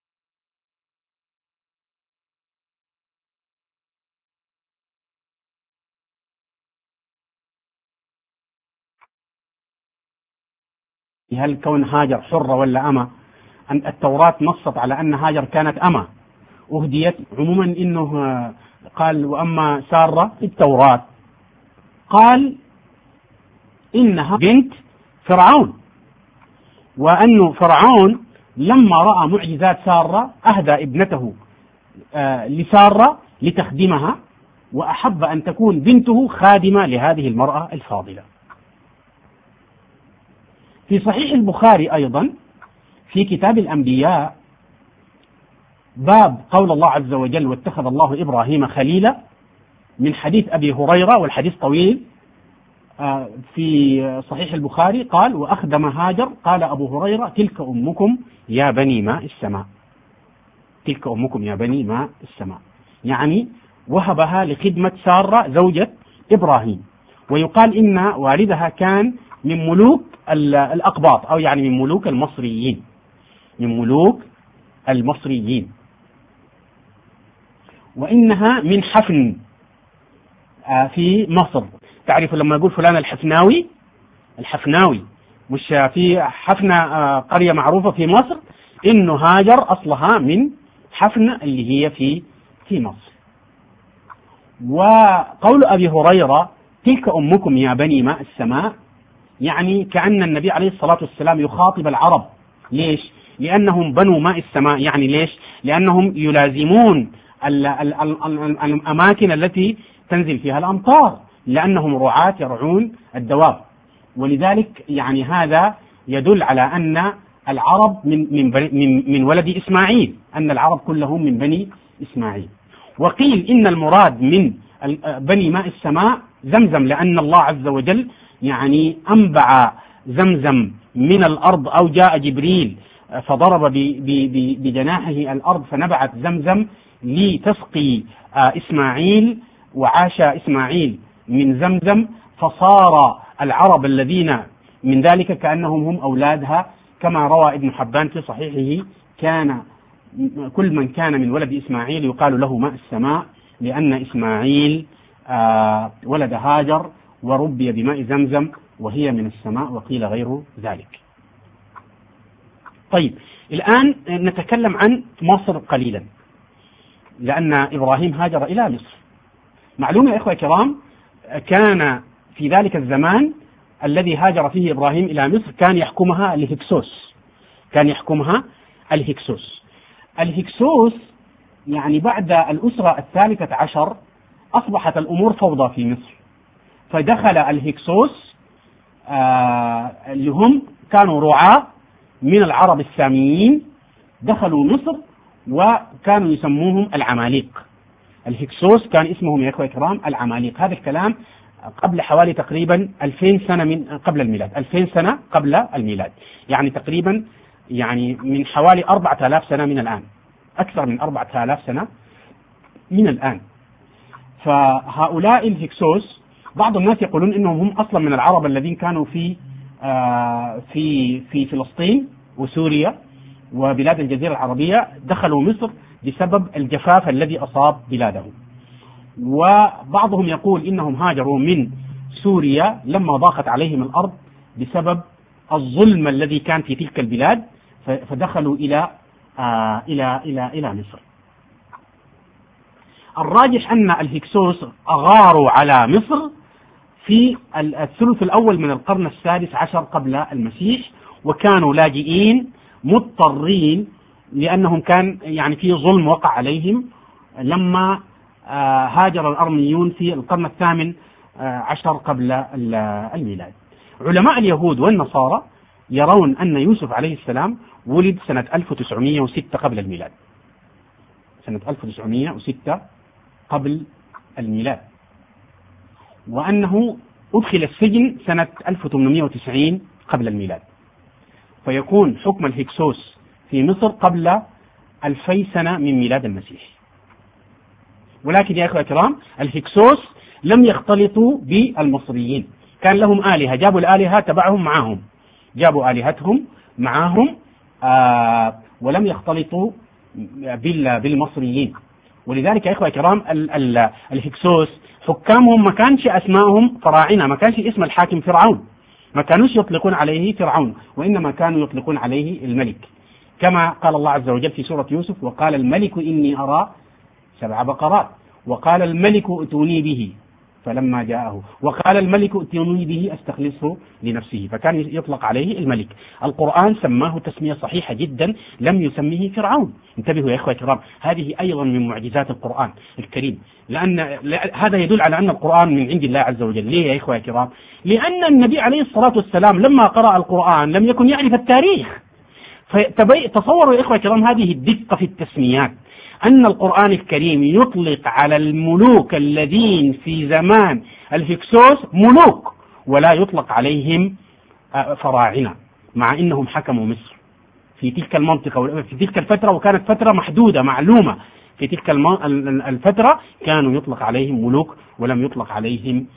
A: هل كون هاجر حرة ولا أمة. أن التوراة نصت على أن هاجر كانت أمة أهديت عموما، إنه قال وأما سارة في التوراة قال إنها بنت فرعون، وأن فرعون لما رأى معجزات سارة أهدى ابنته لسارة لتخدمها، وأحب أن تكون بنته خادمة لهذه المرأة الفاضلة. في صحيح البخاري أيضا في كتاب الأنبياء باب قول الله عز وجل واتخذ الله إبراهيم خليلا، من حديث أبي هريرة، والحديث طويل في صحيح البخاري، قال وأخدم هاجر، قال أبو هريرة تلك أمكم يا بني ماء السماء، تلك أمكم يا بني ماء السماء، يعني وهبها لخدمة سارة زوجة إبراهيم. ويقال إن والدها كان من ملوك الأقباط، أو يعني من ملوك المصريين، من ملوك المصريين، وإنها من حفن في مصر. تعرف لما يقول فلان الحفناوي، الحفناوي مش في حفنة قرية معروفة في مصر، إنه هاجر أصلها من حفنة اللي هي في في مصر. وقول أبي هريرة تلك أمكم يا بني ماء السماء، يعني كأن النبي عليه الصلاة والسلام يخاطب العرب. ليش؟ لأنهم بنو ماء السماء. يعني ليش؟ لأنهم يلازمون الأماكن التي تنزل فيها الأمطار، لأنهم رعاة يرعون الدواب. ولذلك يعني هذا يدل على أن العرب من من من, من ولد إسماعيل، أن العرب كلهم من بني إسماعيل. وقيل إن المراد من بني ماء السماء زمزم، لأن الله عز وجل يعني أنبع زمزم من الأرض، أو جاء جبريل فضرب بجناحه الأرض فنبعت زمزم لتسقي إسماعيل، وعاش إسماعيل من زمزم، فصار العرب الذين من ذلك كأنهم هم أولادها، كما روى ابن حبان في صحيحه كان كل من كان من ولد إسماعيل يقال له ماء السماء، لأن إسماعيل ولد هاجر وربي بماء زمزم وهي من السماء، وقيل غير ذلك. طيب الآن نتكلم عن مصر قليلا، لأن إبراهيم هاجر إلى مصر. معلومة يا إخوة الكرام، كان في ذلك الزمان الذي هاجر فيه إبراهيم إلى مصر كان يحكمها الهكسوس، كان يحكمها الهكسوس. الهكسوس يعني بعد الأسرة الثالثة عشر أصبحت الأمور فوضى في مصر، فدخل الهكسوس آه اللي هم كانوا رعاة من العرب الساميين، دخلوا مصر وكانوا يسموهم العماليق. الهكسوس كان اسمهم يا إخوة الكرام العماليق. هذا الكلام قبل حوالي تقريبا ألفين سنة من قبل الميلاد، ألفين سنة قبل الميلاد، يعني تقريبا يعني من حوالي أربعة آلاف سنة من الآن، أكثر من أربعة آلاف سنة من الآن. فهؤلاء الهكسوس بعض الناس يقولون إنهم هم أصلا من العرب الذين كانوا في آه في في فلسطين وسوريا وبلاد الجزيرة العربية، دخلوا مصر بسبب الجفاف الذي أصاب بلادهم. وبعضهم يقول إنهم هاجروا من سوريا لما ضاقت عليهم الأرض بسبب الظلم الذي كان في تلك البلاد، فدخلوا إلى آه إلى إلى إلى مصر. الراجح أن الهكسوس أغاروا على مصر في الثلث الأول من القرن السادس عشر قبل المسيح، وكانوا لاجئين مضطرين، لأنهم كان يعني في ظلم وقع عليهم لما هاجر الأرميون في القرن الثامن عشر قبل الميلاد. علماء اليهود والنصارى يرون أن يوسف عليه السلام ولد سنة ألف وتسعمائة وستة قبل الميلاد، سنة ألف وتسعمائة وستة قبل الميلاد، وأنه أدخل السجن سنة ألف وثمانمائة وتسعين قبل الميلاد، فيكون حكم الهكسوس في مصر قبل ألفي سنة من ميلاد المسيح. ولكن يا أخوة الكرام، الهكسوس لم يختلطوا بالمصريين، كان لهم آلهة، جابوا الآلهة تبعهم معهم، جابوا آلهتهم معهم آه ولم يختلطوا بالمصريين. ولذلك يا إخوة الكرام الهكسوس حكامهم ما كانش أسمائهم فراعنة، ما كانش اسم الحاكم فرعون، ما كانوش يطلقون عليه فرعون، وإنما كانوا يطلقون عليه الملك، كما قال الله عز وجل في سورة يوسف: وقال الملك إني أرى سبع بقرات، وقال الملك ائتوني به فلما جاءه، وقال الملك ائتوني به استخلصه لنفسه، فكان يطلق عليه الملك. القرآن سماه تسمية صحيحة جدا، لم يسميه فرعون. انتبهوا يا إخوة الكرام، هذه أيضا من معجزات القرآن الكريم، لأن هذا يدل على أن القرآن من عند الله عز وجل. ليه يا إخوة الكرام؟ لأن النبي عليه الصلاة والسلام لما قرأ القرآن لم يكن يعرف التاريخ. فتصوروا يا إخوة الكرام هذه الدقة في التسميات، أن القرآن الكريم يطلق على الملوك الذين في زمان الهكسوس ملوك، ولا يطلق عليهم فراعنة، مع أنهم حكموا مصر في تلك المنطقة في تلك الفترة، وكانت فترة محدودة معلومة. في تلك الفترة كانوا يطلق عليهم ملوك ولم يطلق عليهم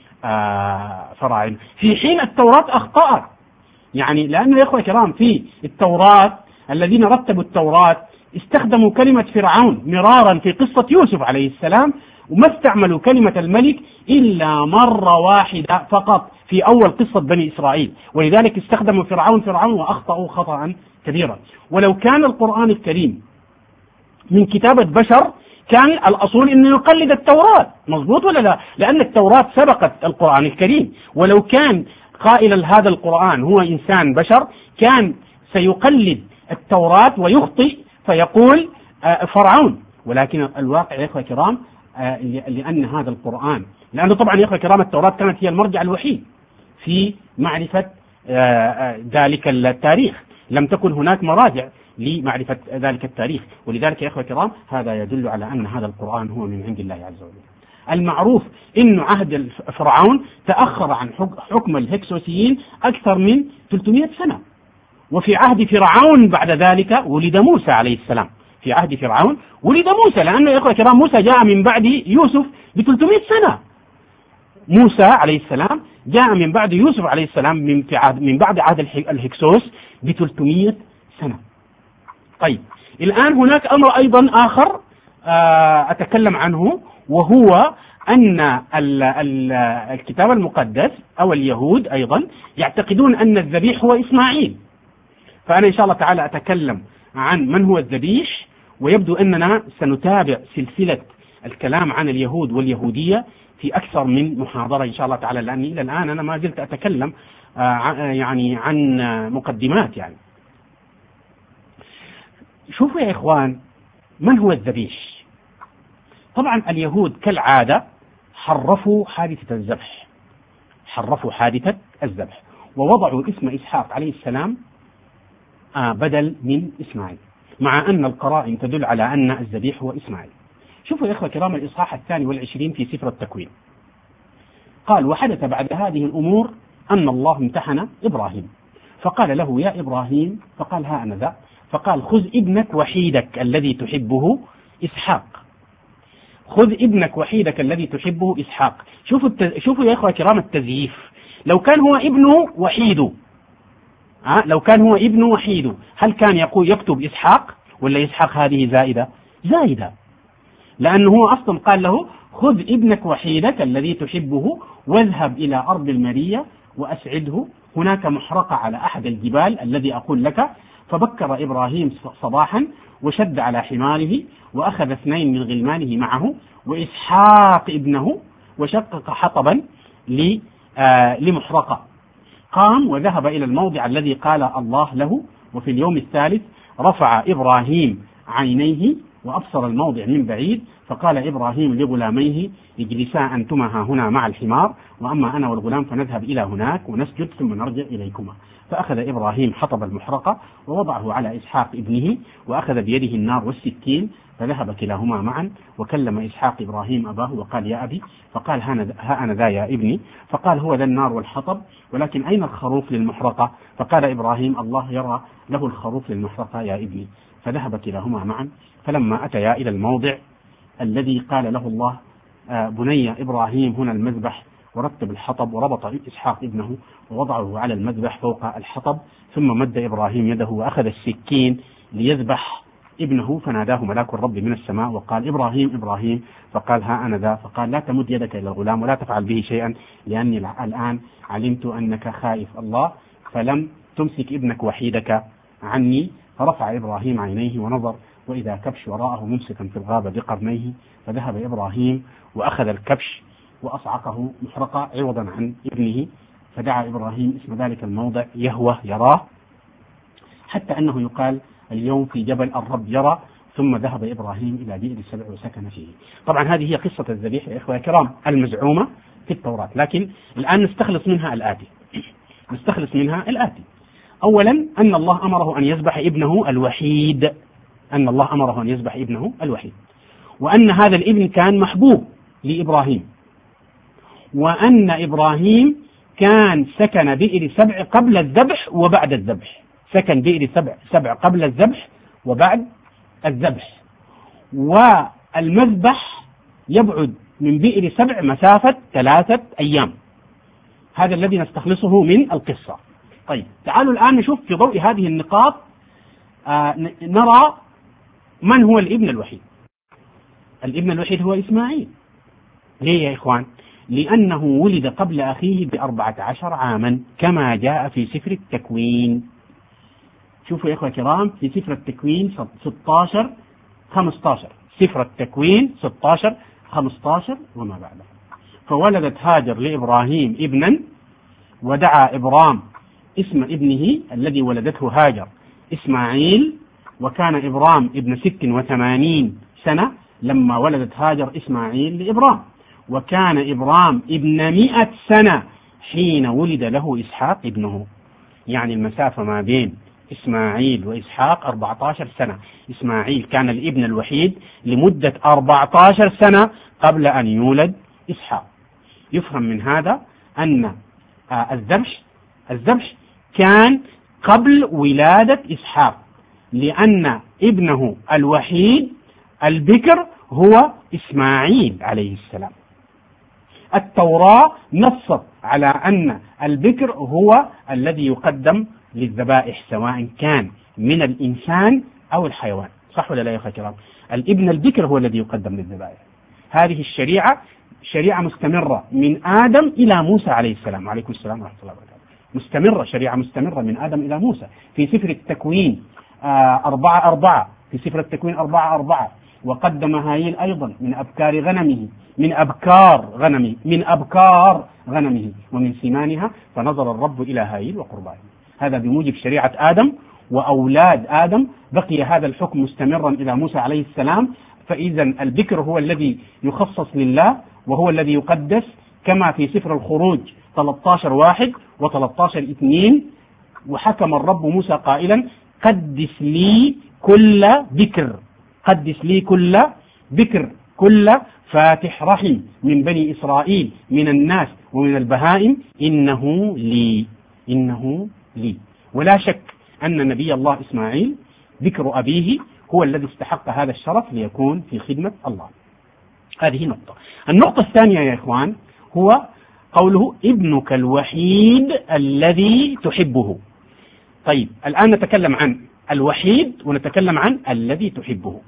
A: فراعنة، في حين التوراة أخطأت. يعني لأنه يا إخوة الكرام في التوراة الذين رتبوا التوراة استخدموا كلمة فرعون مرارا في قصة يوسف عليه السلام، وما استعملوا كلمة الملك إلا مرة واحدة فقط في أول قصة بني إسرائيل، ولذلك استخدموا فرعون فرعون وأخطأوا خطأ كبيرا. ولو كان القرآن الكريم من كتابة بشر كان الأصول أنه يقلد التوراة، مضبوط ولا لا؟ لأن التوراة سبقت القرآن الكريم، ولو كان قائل هذا القرآن هو إنسان بشر كان سيقلد التوراة ويخطئ فيقول فرعون. ولكن الواقع يا إخوة الكرام لأن هذا القرآن، لأنه طبعا يا إخوة الكرام التوراة كانت هي المرجع الوحيد في معرفة ذلك التاريخ، لم تكن هناك مراجع لمعرفة ذلك التاريخ. ولذلك يا إخوة الكرام هذا يدل على أن هذا القرآن هو من عند الله عز وجل. المعروف إنه عهد فرعون تأخر عن حكم الهكسوسيين أكثر من ثلاثمائة سنة، وفي عهد فرعون بعد ذلك ولد موسى عليه السلام. في عهد فرعون ولد موسى، لأنه يا إخوة الكرام موسى جاء من بعد يوسف ب ثلاثمائة سنة. موسى عليه السلام جاء من بعد يوسف عليه السلام من, في عهد من بعد عهد الهكسوس ب ثلاثمائة سنة. طيب الآن هناك أمر أيضا آخر أتكلم عنه، وهو أن الكتاب المقدس أو اليهود أيضا يعتقدون أن الذبيح هو إسماعيل. فأنا إن شاء الله تعالى أتكلم عن من هو الذبيح، ويبدو أننا سنتابع سلسلة الكلام عن اليهود واليهودية في أكثر من محاضرة إن شاء الله تعالى، لأني إلى الآن أنا ما زلت أتكلم يعني عن مقدمات. يعني شوفوا يا إخوان، من هو الذبيح؟ طبعا اليهود كالعادة حرفوا حادثة الذبح، حرفوا حادثة الذبح ووضعوا اسم إسحاق عليه السلام آه بدل من إسماعيل، مع أن القرائن تدل على أن الذبيح هو إسماعيل. شوفوا يا إخوة كرام الإصحاح الثاني والعشرين في سفر التكوين قال: وحدث بعد هذه الأمور أن الله امتحن إبراهيم فقال له: يا إبراهيم، فقال: ها أنا ذا. فقال: خذ ابنك وحيدك الذي تحبه إسحاق، خذ ابنك وحيدك الذي تحبه إسحاق. شوفوا التز... شوفوا يا إخوة كرام التزييف، لو كان هو ابنه وحيده أه؟ لو كان هو ابنه وحيده هل كان يقول يكتب إسحاق ولا إسحاق هذه زائدة؟ زائدة، لأنه هو أصلا قال له: خذ ابنك وحيدك الذي تحبه واذهب إلى أرض المرية وأسعده هناك محرقة على أحد الجبال الذي أقول لك. فبكر إبراهيم صباحا وشد على حماره وأخذ اثنين من غلمانه معه وإسحاق ابنه وشقق حطبا لمحرقة. قام وذهب إلى الموضع الذي قال الله له. وفي اليوم الثالث رفع إبراهيم عينيه وأبصر الموضع من بعيد، فقال إبراهيم لغلاميه: اجلسا أنتما ها هنا مع الحمار، وأما أنا والغلام فنذهب إلى هناك ونسجد ثم نرجع إليكما. فأخذ إبراهيم حطب المحرقة ووضعه على إسحاق ابنه، وأخذ بيده النار والسكين، فذهب كلاهما معا، وكلم إسحاق إبراهيم أباه وقال: يا أبي. فقال: ها أنا ذا يا ابني. فقال: هو ذا النار والحطب، ولكن أين الخروف للمحرقة؟ فقال إبراهيم: الله يرى له الخروف للمحرقة يا ابني. فذهب كلاهما معا، فلما أتيا إلى الموضع الذي قال له الله: بني إبراهيم هنا المذبح، ورتب الحطب وربط إسحاق ابنه ووضعه على المذبح فوق الحطب، ثم مد إبراهيم يده وأخذ السكين ليذبح ابنه، فناداه ملاك الرب من السماء وقال: إبراهيم إبراهيم. فقال: ها أنا ذا. فقال: لا تمد يدك إلى الغلام ولا تفعل به شيئا، لأني الآن علمت أنك خائف الله، فلم تمسك ابنك وحيدك عني. فرفع إبراهيم عينيه ونظر، وإذا كبش وراءه ممسكا في الغابة بقرنيه، فذهب إبراهيم وأخذ الكبش وأصعقه محرقة عوضا عن ابنه، فدعا إبراهيم اسم ذلك الموضع يهوه يراه، حتى أنه يقال اليوم في جبل الرب يرى. ثم ذهب إبراهيم إلى بئر سبع وسكن فيه. طبعا هذه هي قصة الذبيح يا إخوة الكرام المزعومة في التوراة، لكن الآن نستخلص منها الآتي نستخلص منها الآتي أولا أن الله أمره أن يذبح ابنه الوحيد أن الله أمره أن يذبح ابنه الوحيد وأن هذا الابن كان محبوب لإبراهيم، وأن إبراهيم كان سكن بئر سبع قبل الذبح وبعد الذبح سكن بئر سبع, سبع قبل الذبح وبعد الذبح، والمذبح يبعد من بئر سبع مسافة ثلاثة أيام. هذا الذي نستخلصه من القصة. طيب تعالوا الآن نشوف في ضوء هذه النقاط آه نرى من هو الابن الوحيد. الابن الوحيد هو إسماعيل. ليه يا إخوان؟ لأنه ولد قبل أخيه بأربعة عشر عاما كما جاء في سفر التكوين. شوفوا يا إخوة الكرام في سفر التكوين ستة عشر خمسة عشر سفر التكوين ستة عشر خمسة عشر وما بعده. فولدت هاجر لإبراهيم ابنا، ودعا إبرام اسم ابنه الذي ولدته هاجر إسماعيل، وكان إبرام ابن ست وثمانين سنة لما ولدت هاجر إسماعيل لإبرام، وكان إبرام ابن مئة سنة حين ولد له إسحاق ابنه. يعني المسافة ما بين إسماعيل وإسحاق أربعة عشر سنة. إسماعيل كان الابن الوحيد لمدة أربعة عشر سنة قبل أن يولد إسحاق. يفهم من هذا أن الذبح الذبح كان قبل ولادة إسحاق، لأن ابنه الوحيد البكر هو إسماعيل عليه السلام. التوراة نصت على أن البكر هو الذي يقدم للذبائح سواء كان من الإنسان أو الحيوان، صح ولا لا يا أخوة الكرام؟ الابن البكر هو الذي يقدم للذبائح. هذه الشريعة شريعة مستمرة من آدم إلى موسى عليه السلام، عليكم السلام ورحمة الله وبركاته. مستمرة، شريعة مستمرة من آدم إلى موسى. في سفر التكوين أربعة أربعة في سفر التكوين أربعة أربعة وقدم هايل أيضا من أبكار غنمه من أبكار غنمه من أبكار غنمه ومن سمانها، فنظر الرب إلى هايل وقربانه. هذا بموجب شريعة آدم وأولاد آدم. بقي هذا الحكم مستمرا إلى موسى عليه السلام. فإذا البكر هو الذي يخصص لله وهو الذي يقدس، كما في سفر الخروج ثلاثة عشر واحد وثلاثة عشر اثنين: وحكم الرب موسى قائلا قدس لي كل بكر قدس لي كل بكر كل فاتح رحم من بني إسرائيل من الناس ومن البهائم إنه لي إنه لي. ولا شك أن نبي الله إسماعيل ذكر أبيه هو الذي استحق هذا الشرف ليكون في خدمة الله. هذه نقطة. النقطة الثانية يا إخوان هو قوله ابنك الوحيد الذي تحبه. طيب الآن نتكلم عن الوحيد ونتكلم عن الذي تحبه.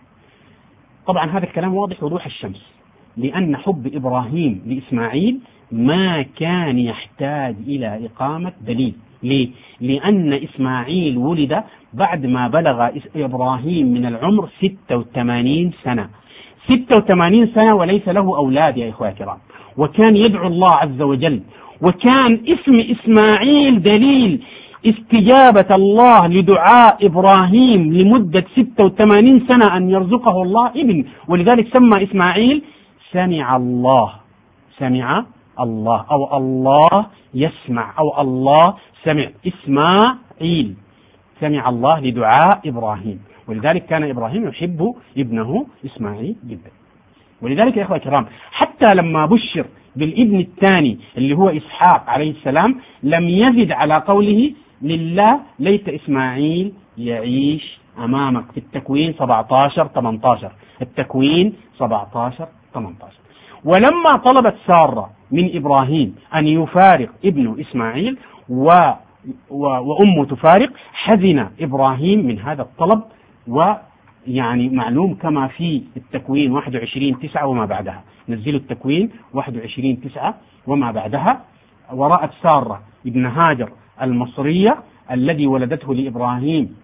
A: طبعا هذا الكلام واضح وضوح الشمس، لأن حب إبراهيم لإسماعيل ما كان يحتاج إلى إقامة دليل. ليه؟ لأن إسماعيل ولد بعد ما بلغ إبراهيم من العمر ستة وثمانين سنة ستة وثمانين سنة وليس له أولاد يا إخوة الكرام، وكان يدعو الله عز وجل، وكان اسم إسماعيل دليل استجابة الله لدعاء إبراهيم لمدة ستة وثمانين سنة أن يرزقه الله ابن، ولذلك سمى إسماعيل سمع الله سمع الله أو الله يسمع أو الله سمع. إسماعيل سمع الله لدعاء إبراهيم، ولذلك كان إبراهيم يحب ابنه إسماعيل جدا. ولذلك يا إخوة الكرام حتى لما بشر بالابن الثاني اللي هو إسحاق عليه السلام لم يزد على قوله لله ليت إسماعيل يعيش أمامك في التكوين سبعة عشر ثمانية عشر، التكوين سبعة عشر ثمانية عشر. ولما طلبت سارة من إبراهيم أن يفارق ابنه إسماعيل و وأمه تفارق، حزن إبراهيم من هذا الطلب، ويعني معلوم كما في التكوين واحد وعشرين تسعة وما بعدها، نزلوا التكوين واحد وعشرين تسعة وما بعدها. ورأت سارة ابن هاجر المصرية الذي ولدته لإبراهيم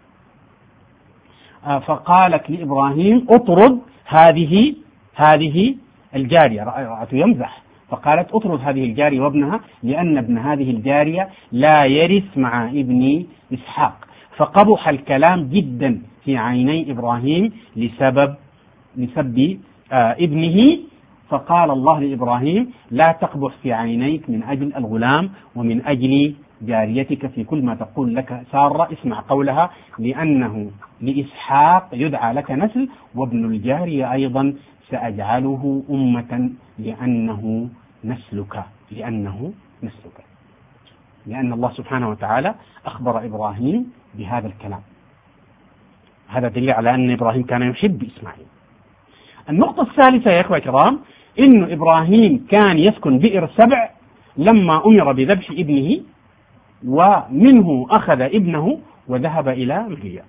A: فقالت لإبراهيم اطرد هذه هذه الجارية، رأته يمزح، فقالت اطرد هذه الجارية وابنها لأن ابن هذه الجارية لا يرث مع ابن إسحاق. فقبح الكلام جدا في عيني إبراهيم لسبب لسب آه ابنه. فقال الله لإبراهيم لا تقبح في عينيك من أجل الغلام ومن أجل جاريتك في كل ما تقول لك سارة، اسمع قولها لأنه لإسحاق يدعى لك نسل وابن الجارية أيضا سأجعله أمة لأنه نسلك لأنه نسلك لأن الله سبحانه وتعالى أخبر إبراهيم بهذا الكلام. هذا دليل على أن إبراهيم كان يحب إسماعيل. النقطة الثالثة يا إخوة الكرام إنه إبراهيم كان يسكن بئر سبع لما أمر بذبح ابنه، ومنه أخذ ابنه وذهب إلى مدين.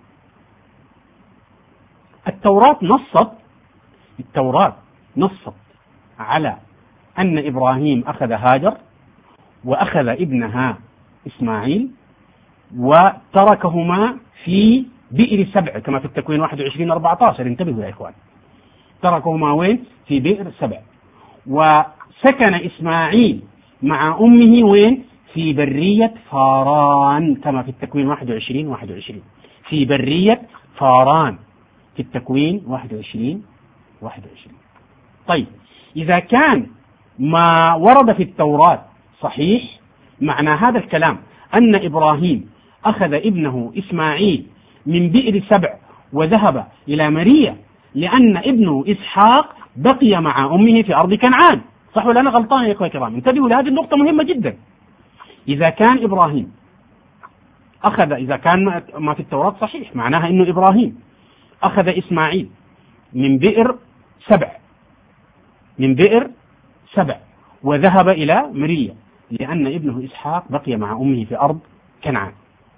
A: التوراة نصت التوراة نصت على أن إبراهيم أخذ هاجر وأخذ ابنها إسماعيل وتركهما في بئر سبع كما في التكوين واحد وعشرين أربعة عشر. انتبهوا يا إخوان، تركهما وين؟ في بئر سبع. وسكن إسماعيل مع أمه وين؟ في برية فاران كما في التكوين واحد وعشرين واحد وعشرين، في برية فاران في التكوين واحد وعشرين واحد وعشرين. طيب إذا كان ما ورد في التوراة صحيح، معنى هذا الكلام أن إبراهيم أخذ ابنه إسماعيل من بئر سبع وذهب إلى مريا لأن ابنه إسحاق بقي مع أمه في أرض كنعان. صح ولا أنا غلطان يا إخوة الكرام؟ انتبهوا لهذه النقطة مهمة جدا. إذا كان إبراهيم أخذ إذا كان ما في التوراة صحيح، معناها أنه إبراهيم أخذ إسماعيل من بئر سبع من بئر سبع وذهب إلى مريا لأن ابنه إسحاق بقي مع أمه في أرض كنعان.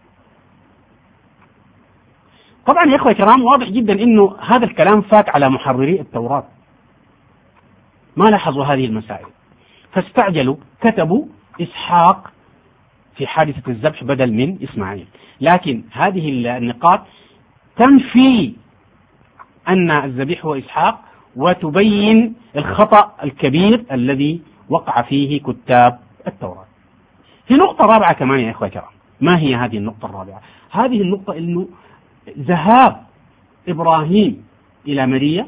A: طبعا يا إخوة الكرام واضح جدا أنه هذا الكلام فات على محرري التوراة، ما لاحظوا هذه المسائل فاستعجلوا كتبوا إسحاق في حادثة الذبح بدل من إسماعيل. لكن هذه النقاط تنفي أن الذبيح هو إسحاق وتبين الخطأ الكبير الذي وقع فيه كتاب التوراة. في نقطة رابعة كمان يا إخوة الكرام. ما هي هذه النقطة الرابعة؟ هذه النقطة إنه ذهاب إبراهيم إلى مريا،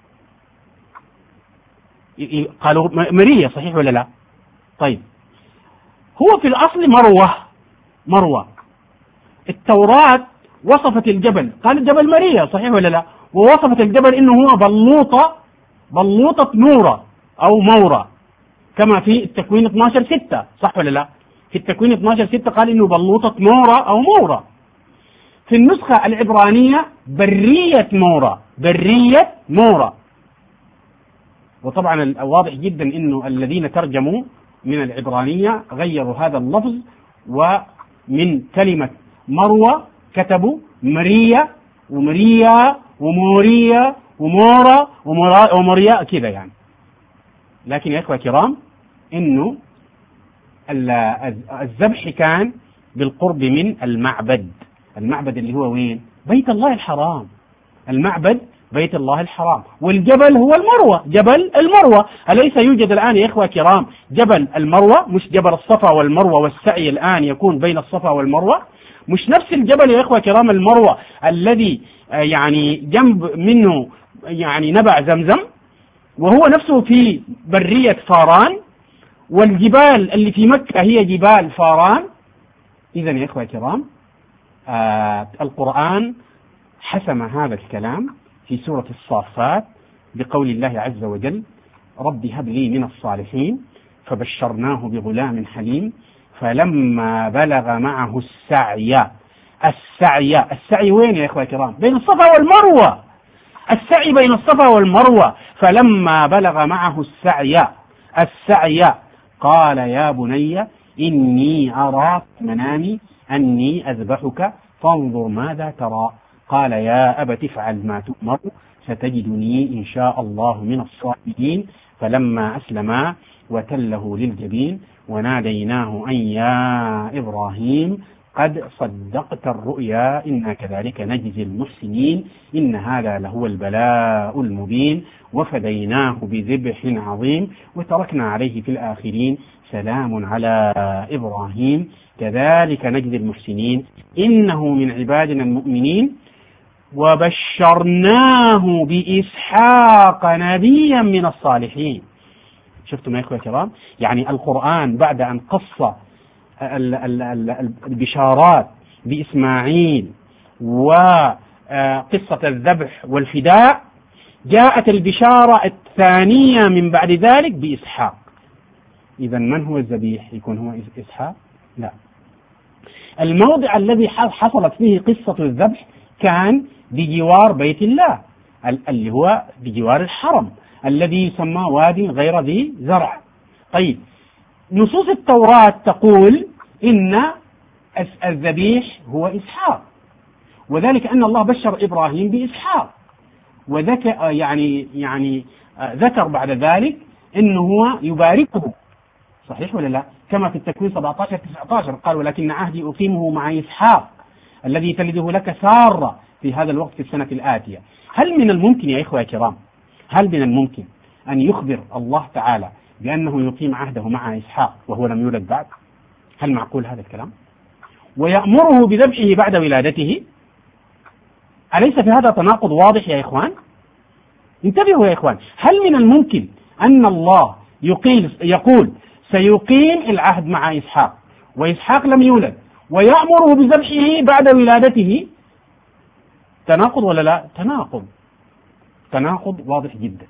A: قالوا مريا صحيح ولا لا؟ طيب هو في الأصل مروة مروة التوراة وصفت الجبل، قال جبل مريا صحيح ولا لا؟ ووصفت الجبل إنه هو بلوطة بلوطة نورة أو مورة كما في التكوين اثنا عشر ستة. صح ولا لا؟ في التكوين اثنا عشر ستة قال إنه بلوطة نورة أو مورة. في النسخة العبرانية برية مورة برية مورة. وطبعا واضح جدا إنه الذين ترجموا من العبرانية غيروا هذا اللفظ، ومن كلمة مروة كتبوا مريا ومريا وموريا ومورا وموريا كذا يعني. لكن يا إخوة الكرام إنه الذبح كان بالقرب من المعبد المعبد اللي هو وين؟ بيت الله الحرام. المعبد بيت الله الحرام، والجبل هو المروة جبل المروة. أليس يوجد الآن يا إخوة الكرام جبل المروة؟ مش جبل الصفا والمروة والسعي الآن يكون بين الصفا والمروة؟ مش نفس الجبل يا إخوة الكرام المروة الذي يعني جنب منه يعني نبع زمزم، وهو نفسه في برية فاران، والجبال اللي في مكة هي جبال فاران. إذا يا إخوة الكرام، آه القرآن حسم هذا الكلام في سورة الصافات بقول الله عز وجل: رب هب لي من الصالحين فبشرناه بغلام حليم فلما بلغ معه السعي. السعي السعي وين يا إخوة الكرام؟ بين الصفا والمروة. السعي بين الصفا والمروة. فلما بلغ معه السعي السعي قال يا بني إني أرى في منامي أني أذبحك فانظر ماذا ترى. قال يا أبت افعل ما تؤمر ستجدني إن شاء الله من الصابرين. فلما أسلما وتله للجبين وناديناه أن يا إبراهيم قد صدقت الرؤيا إنا كذلك نجزي المحسنين إن هذا لهو البلاء المبين وفديناه بذبح عظيم وتركنا عليه في الآخرين سلام على إبراهيم كذلك نجزي المحسنين إنه من عبادنا المؤمنين وبشرناه بإسحاق نبيا من الصالحين. شفتم يا إخوة الكرام؟ يعني القرآن بعد أن قص البشارات بإسماعيل وقصة الذبح والفداء، جاءت البشارة الثانية من بعد ذلك بإسحاق. إذا من هو الذبيح؟ يكون هو إسحاق؟ لا. الموضع الذي حصلت فيه قصة الذبح كان بجوار بيت الله اللي هو بجوار الحرم الذي يسمى وادي غير ذي زرع. طيب، نصوص التوراة تقول إن الذبيح هو إسحاق، وذلك أن الله بشر إبراهيم بإسحاق، وذكر يعني يعني ذكر بعد ذلك إنه هو يباركه. صحيح ولا لا؟ كما في التكوين سبعة عشر تسعة عشر قال ولكن عهدي أقيمه مع إسحاق الذي تلده لك سارة في هذا الوقت في السنة الآتية. هل من الممكن يا إخوة الكرام، هل من الممكن أن يخبر الله تعالى بأنه يقيم عهده مع إسحاق وهو لم يولد بعد؟ هل معقول هذا الكلام؟ ويأمره بذبحه بعد ولادته؟ أليس في هذا تناقض واضح يا إخوان؟ انتبهوا يا إخوان، هل من الممكن أن الله يقيل يقول سيقيم العهد مع إسحاق وإسحاق لم يولد ويأمره بذبحه بعد ولادته؟ تناقض ولا لا؟ تناقض، تناقض واضح جدا.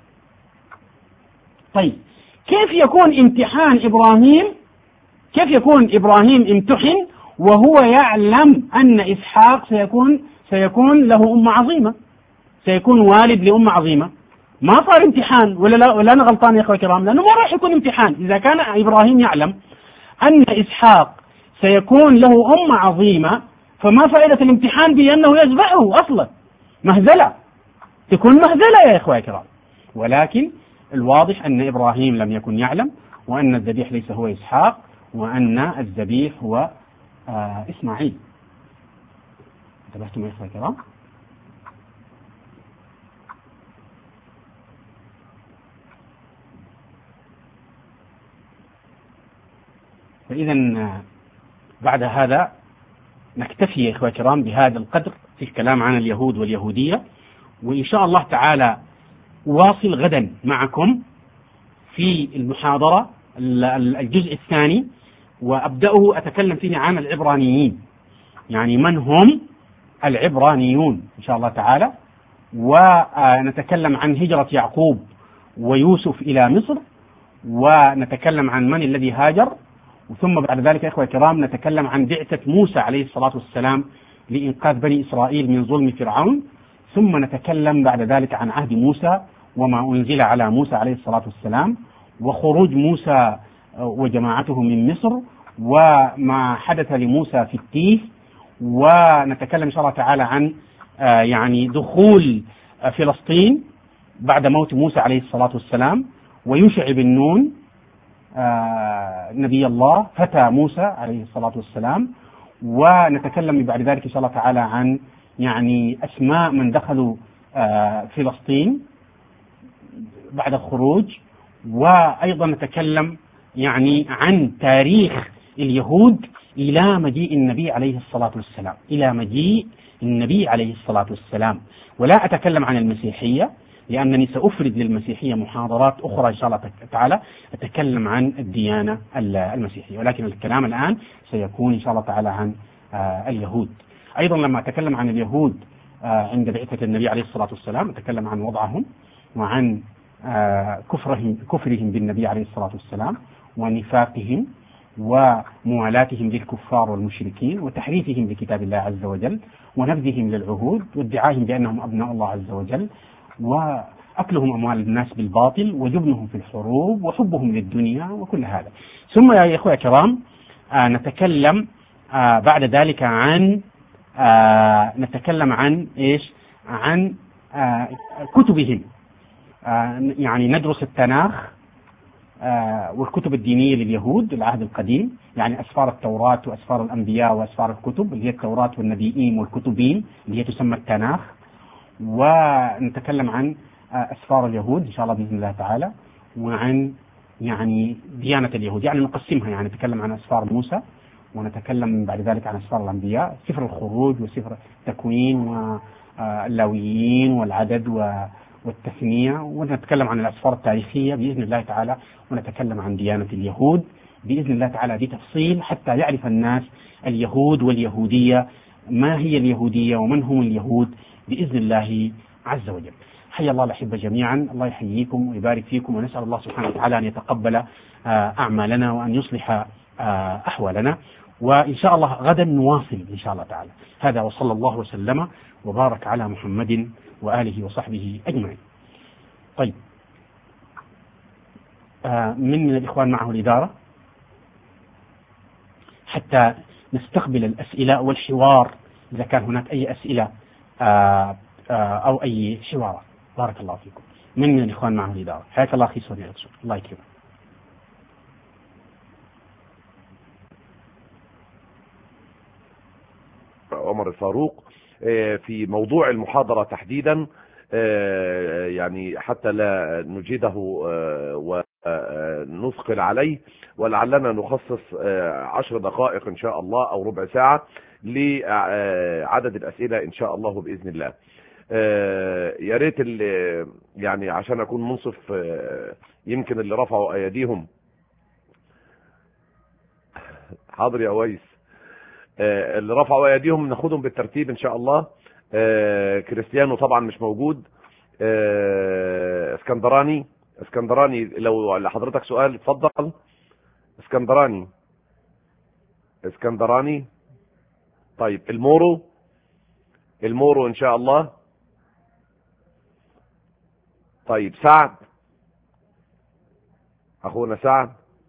A: طيب، كيف يكون امتحان إبراهيم، كيف يكون إبراهيم امتحن وهو يعلم أن إسحاق سيكون سيكون له أمة عظيمة، سيكون والد لأمة عظيمة؟ ما صار امتحان ولا لا؟ ولا أنا غلطان يا أخوة الكرام؟ لأنه ما راح يكون امتحان. إذا كان إبراهيم يعلم أن إسحاق سيكون له أمة عظيمة فما فائدة الامتحان بأنه يذبحه أصلا؟ مهزلة، تكون مهزلة يا إخوة الكرام. ولكن الواضح أن إبراهيم لم يكن يعلم، وأن الذبيح ليس هو إسحاق، وأن الذبيح هو آه إسماعيل. انتبهتم يا إخوة الكرام؟ فإذا بعد هذا نكتفي يا إخوة الكرام بهذا القدر في الكلام عن اليهود واليهودية، وإن شاء الله تعالى أواصل غدا معكم في المحاضرة الجزء الثاني، وأبدأه أتكلم فيه عن العبرانيين، يعني من هم العبرانيون إن شاء الله تعالى، ونتكلم عن هجرة يعقوب ويوسف إلى مصر، ونتكلم عن من الذي هاجر، ثم بعد ذلك يا إخوة الكرام نتكلم عن بعثة موسى عليه الصلاة والسلام لإنقاذ بني إسرائيل من ظلم فرعون، ثم نتكلم بعد ذلك عن عهد موسى وما أنزل على موسى عليه الصلاة والسلام، وخروج موسى وجماعته من مصر، وما حدث لموسى في التيه، ونتكلم إن شاء الله تعالى عن يعني دخول فلسطين بعد موت موسى عليه الصلاة والسلام، ويوشع بن نون نبي الله فتى موسى عليه الصلاة والسلام، ونتكلم بعد ذلك إن شاء الله تعالى عن يعني أسماء من دخلوا فلسطين بعد الخروج، وأيضا نتكلم يعني عن تاريخ اليهود إلى مجيء النبي عليه الصلاة والسلام، إلى مجيء النبي عليه الصلاة والسلام. ولا أتكلم عن المسيحية لأنني سأفرد للمسيحية محاضرات أخرى إن شاء الله تعالى أتكلم عن الديانة المسيحية، ولكن الكلام الآن سيكون إن شاء الله تعالى عن اليهود. أيضا لما أتكلم عن اليهود عند بعثة النبي عليه الصلاة والسلام أتكلم عن وضعهم وعن كفرهم كفرهم بالنبي عليه الصلاة والسلام ونفاقهم وموالاتهم للكفار والمشركين وتحريفهم لكتاب الله عز وجل ونبذهم للعهود وادعائهم بأنهم أبناء الله عز وجل وأكلهم أموال الناس بالباطل وجبنهم في الحروب وحبهم للدنيا وكل هذا. ثم يا إخوة الكرام نتكلم بعد ذلك عن نتكلم عن إيش؟ عن كتبهم، يعني ندرس التناخ والكتب الدينية لليهود العهد القديم، يعني أسفار التوراة وأسفار الأنبياء وأسفار الكتب اللي هي التوراة والنبيين والكتبين اللي هي تسمى التناخ. ونتكلم عن أسفار اليهود إن شاء الله بإذن الله تعالى، وعن يعني ديانة اليهود، يعني نقسمها، يعني نتكلم عن أسفار موسى ونتكلم بعد ذلك عن أسفار الأنبياء، سفر الخروج وسفر التكوين واللاويين والعدد والتثنية، ونتكلم عن الأسفار التاريخية بإذن الله تعالى، ونتكلم عن ديانة اليهود بإذن الله تعالى بتفصيل حتى يعرف الناس اليهود واليهودية، ما هي اليهودية ومن هم اليهود بإذن الله عز وجل. حيا الله الأحبة جميعا، الله يحييكم ويبارك فيكم، ونسأل الله سبحانه وتعالى أن يتقبل أعمالنا وأن يصلح أحوالنا، وإن شاء الله غدا نواصل إن شاء الله تعالى. هذا وصلى الله وسلم وبارك على محمد وآله وصحبه أجمعين. طيب، من من الإخوان معه الإدارة حتى نستقبل الأسئلة والحوار إذا كان هناك أي أسئلة أو أي حوارات. بارك الله فيكم. من من الإخوان معه الإدارة؟ حياك الله أخي سوري، الله يكرمك.
B: عمر الفاروق في موضوع المحاضرة تحديدا، يعني حتى لا نجيده ونثقل عليه، ولعلنا نخصص عشر دقائق إن شاء الله أو ربع ساعة لعدد الأسئلة إن شاء الله بإذن الله. يا ريت يعني عشان أكون منصف، يمكن اللي رفعوا أيديهم. حاضر يا ويس. اللي رفعوا ايديهم ناخدهم بالترتيب ان شاء الله. كريستيانو طبعا مش موجود. اسكندراني اسكندراني لو لحضرتك سؤال اتفضل. اسكندراني اسكندراني طيب. المورو المورو ان شاء الله. طيب، سعد، اخونا سعد.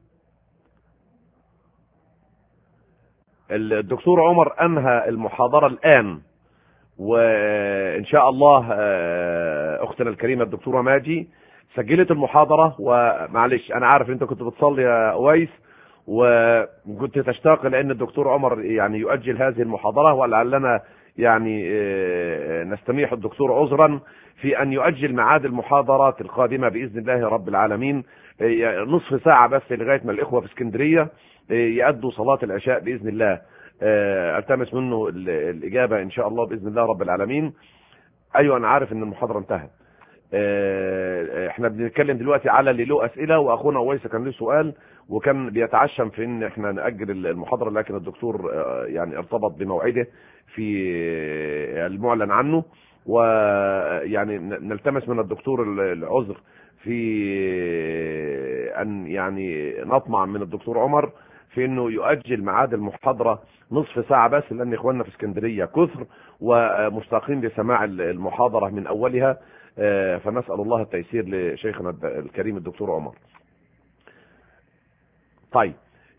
B: الدكتور عمر انهى المحاضرة الان، وان شاء الله اختنا الكريمة الدكتورة ماجي سجلت المحاضرة. ومعلش انا عارف انت كنت بتصلي يا ويس وكنت تشتاق لان الدكتور عمر يعني يؤجل هذه المحاضرة، ولعلنا يعني نستميح الدكتور عذرا في ان يؤجل ميعاد المحاضرات القادمة باذن الله رب العالمين نصف ساعة بس لغاية ما الاخوة في اسكندرية يأدوا صلاة العشاء بإذن الله. التمس منه الإجابة إن شاء الله بإذن الله رب العالمين. أيوة أنا عارف إن المحاضرة انتهت. احنا بنتكلم دلوقتي على اللي له أسئلة، وأخونا ويس كان له سؤال وكان بيتعشم في إن احنا نأجل المحاضرة، لكن الدكتور يعني ارتبط بموعده في المعلن عنه، ويعني نلتمس من الدكتور العذر في أن يعني نطمع من الدكتور عمر في انه يؤجل ميعاد المحاضرة نصف ساعة بس، لان اخواننا في اسكندرية كثر ومشتاقين لسماع المحاضرة من اولها، فنسأل الله التيسير لشيخنا الكريم الدكتور عمر. طيب،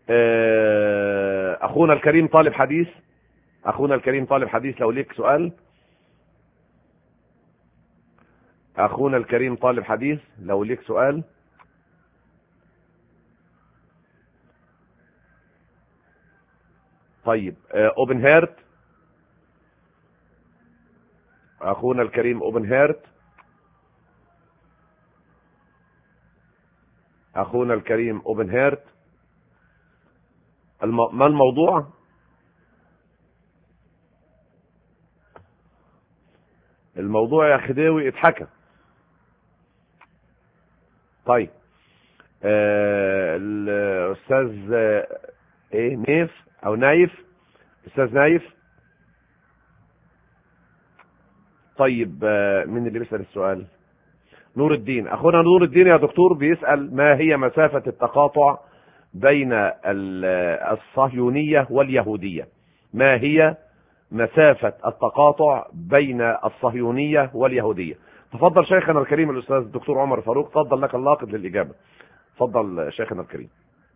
B: اخونا الكريم طالب حديث اخونا الكريم طالب حديث لو ليك سؤال. اخونا الكريم طالب حديث لو ليك سؤال. طيب، اوبن هيرت اخونا الكريم اوبن هيرت اخونا الكريم اوبن هيرت الم... ما الموضوع؟ الموضوع يا خديوي اتحكى طيب آه الأستاذ آه إيه نيف أو نايف، أستاذ نايف. طيب آه مين اللي بيسأل السؤال؟ نور الدين. أخونا نور الدين يا دكتور بيسأل ما هي مسافة التقاطع بين الصهيونية واليهودية؟ ما هي مسافة التقاطع بين الصهيونية واليهودية؟ تفضل شيخنا الكريم الأستاذ الدكتور عمر فاروق، تفضل لك اللاقط للإجابة. تفضل شيخنا الكريم.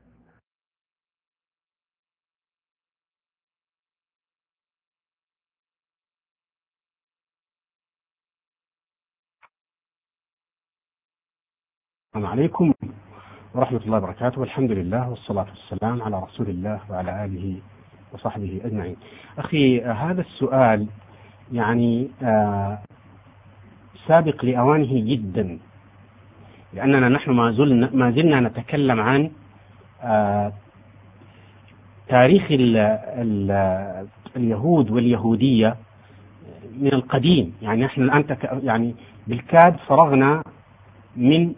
A: السلام عليكم ورحمة الله وبركاته، والحمد لله والصلاة والسلام على رسول الله وعلى آله وصحبه أجمعين. أخي هذا السؤال يعني آه سابق لأوانه جدا، لأننا نحن ما زلنا, ما زلنا نتكلم عن آه تاريخ ال ال اليهود واليهودية من القديم. يعني نحن الآن يعني بالكاد فرغنا من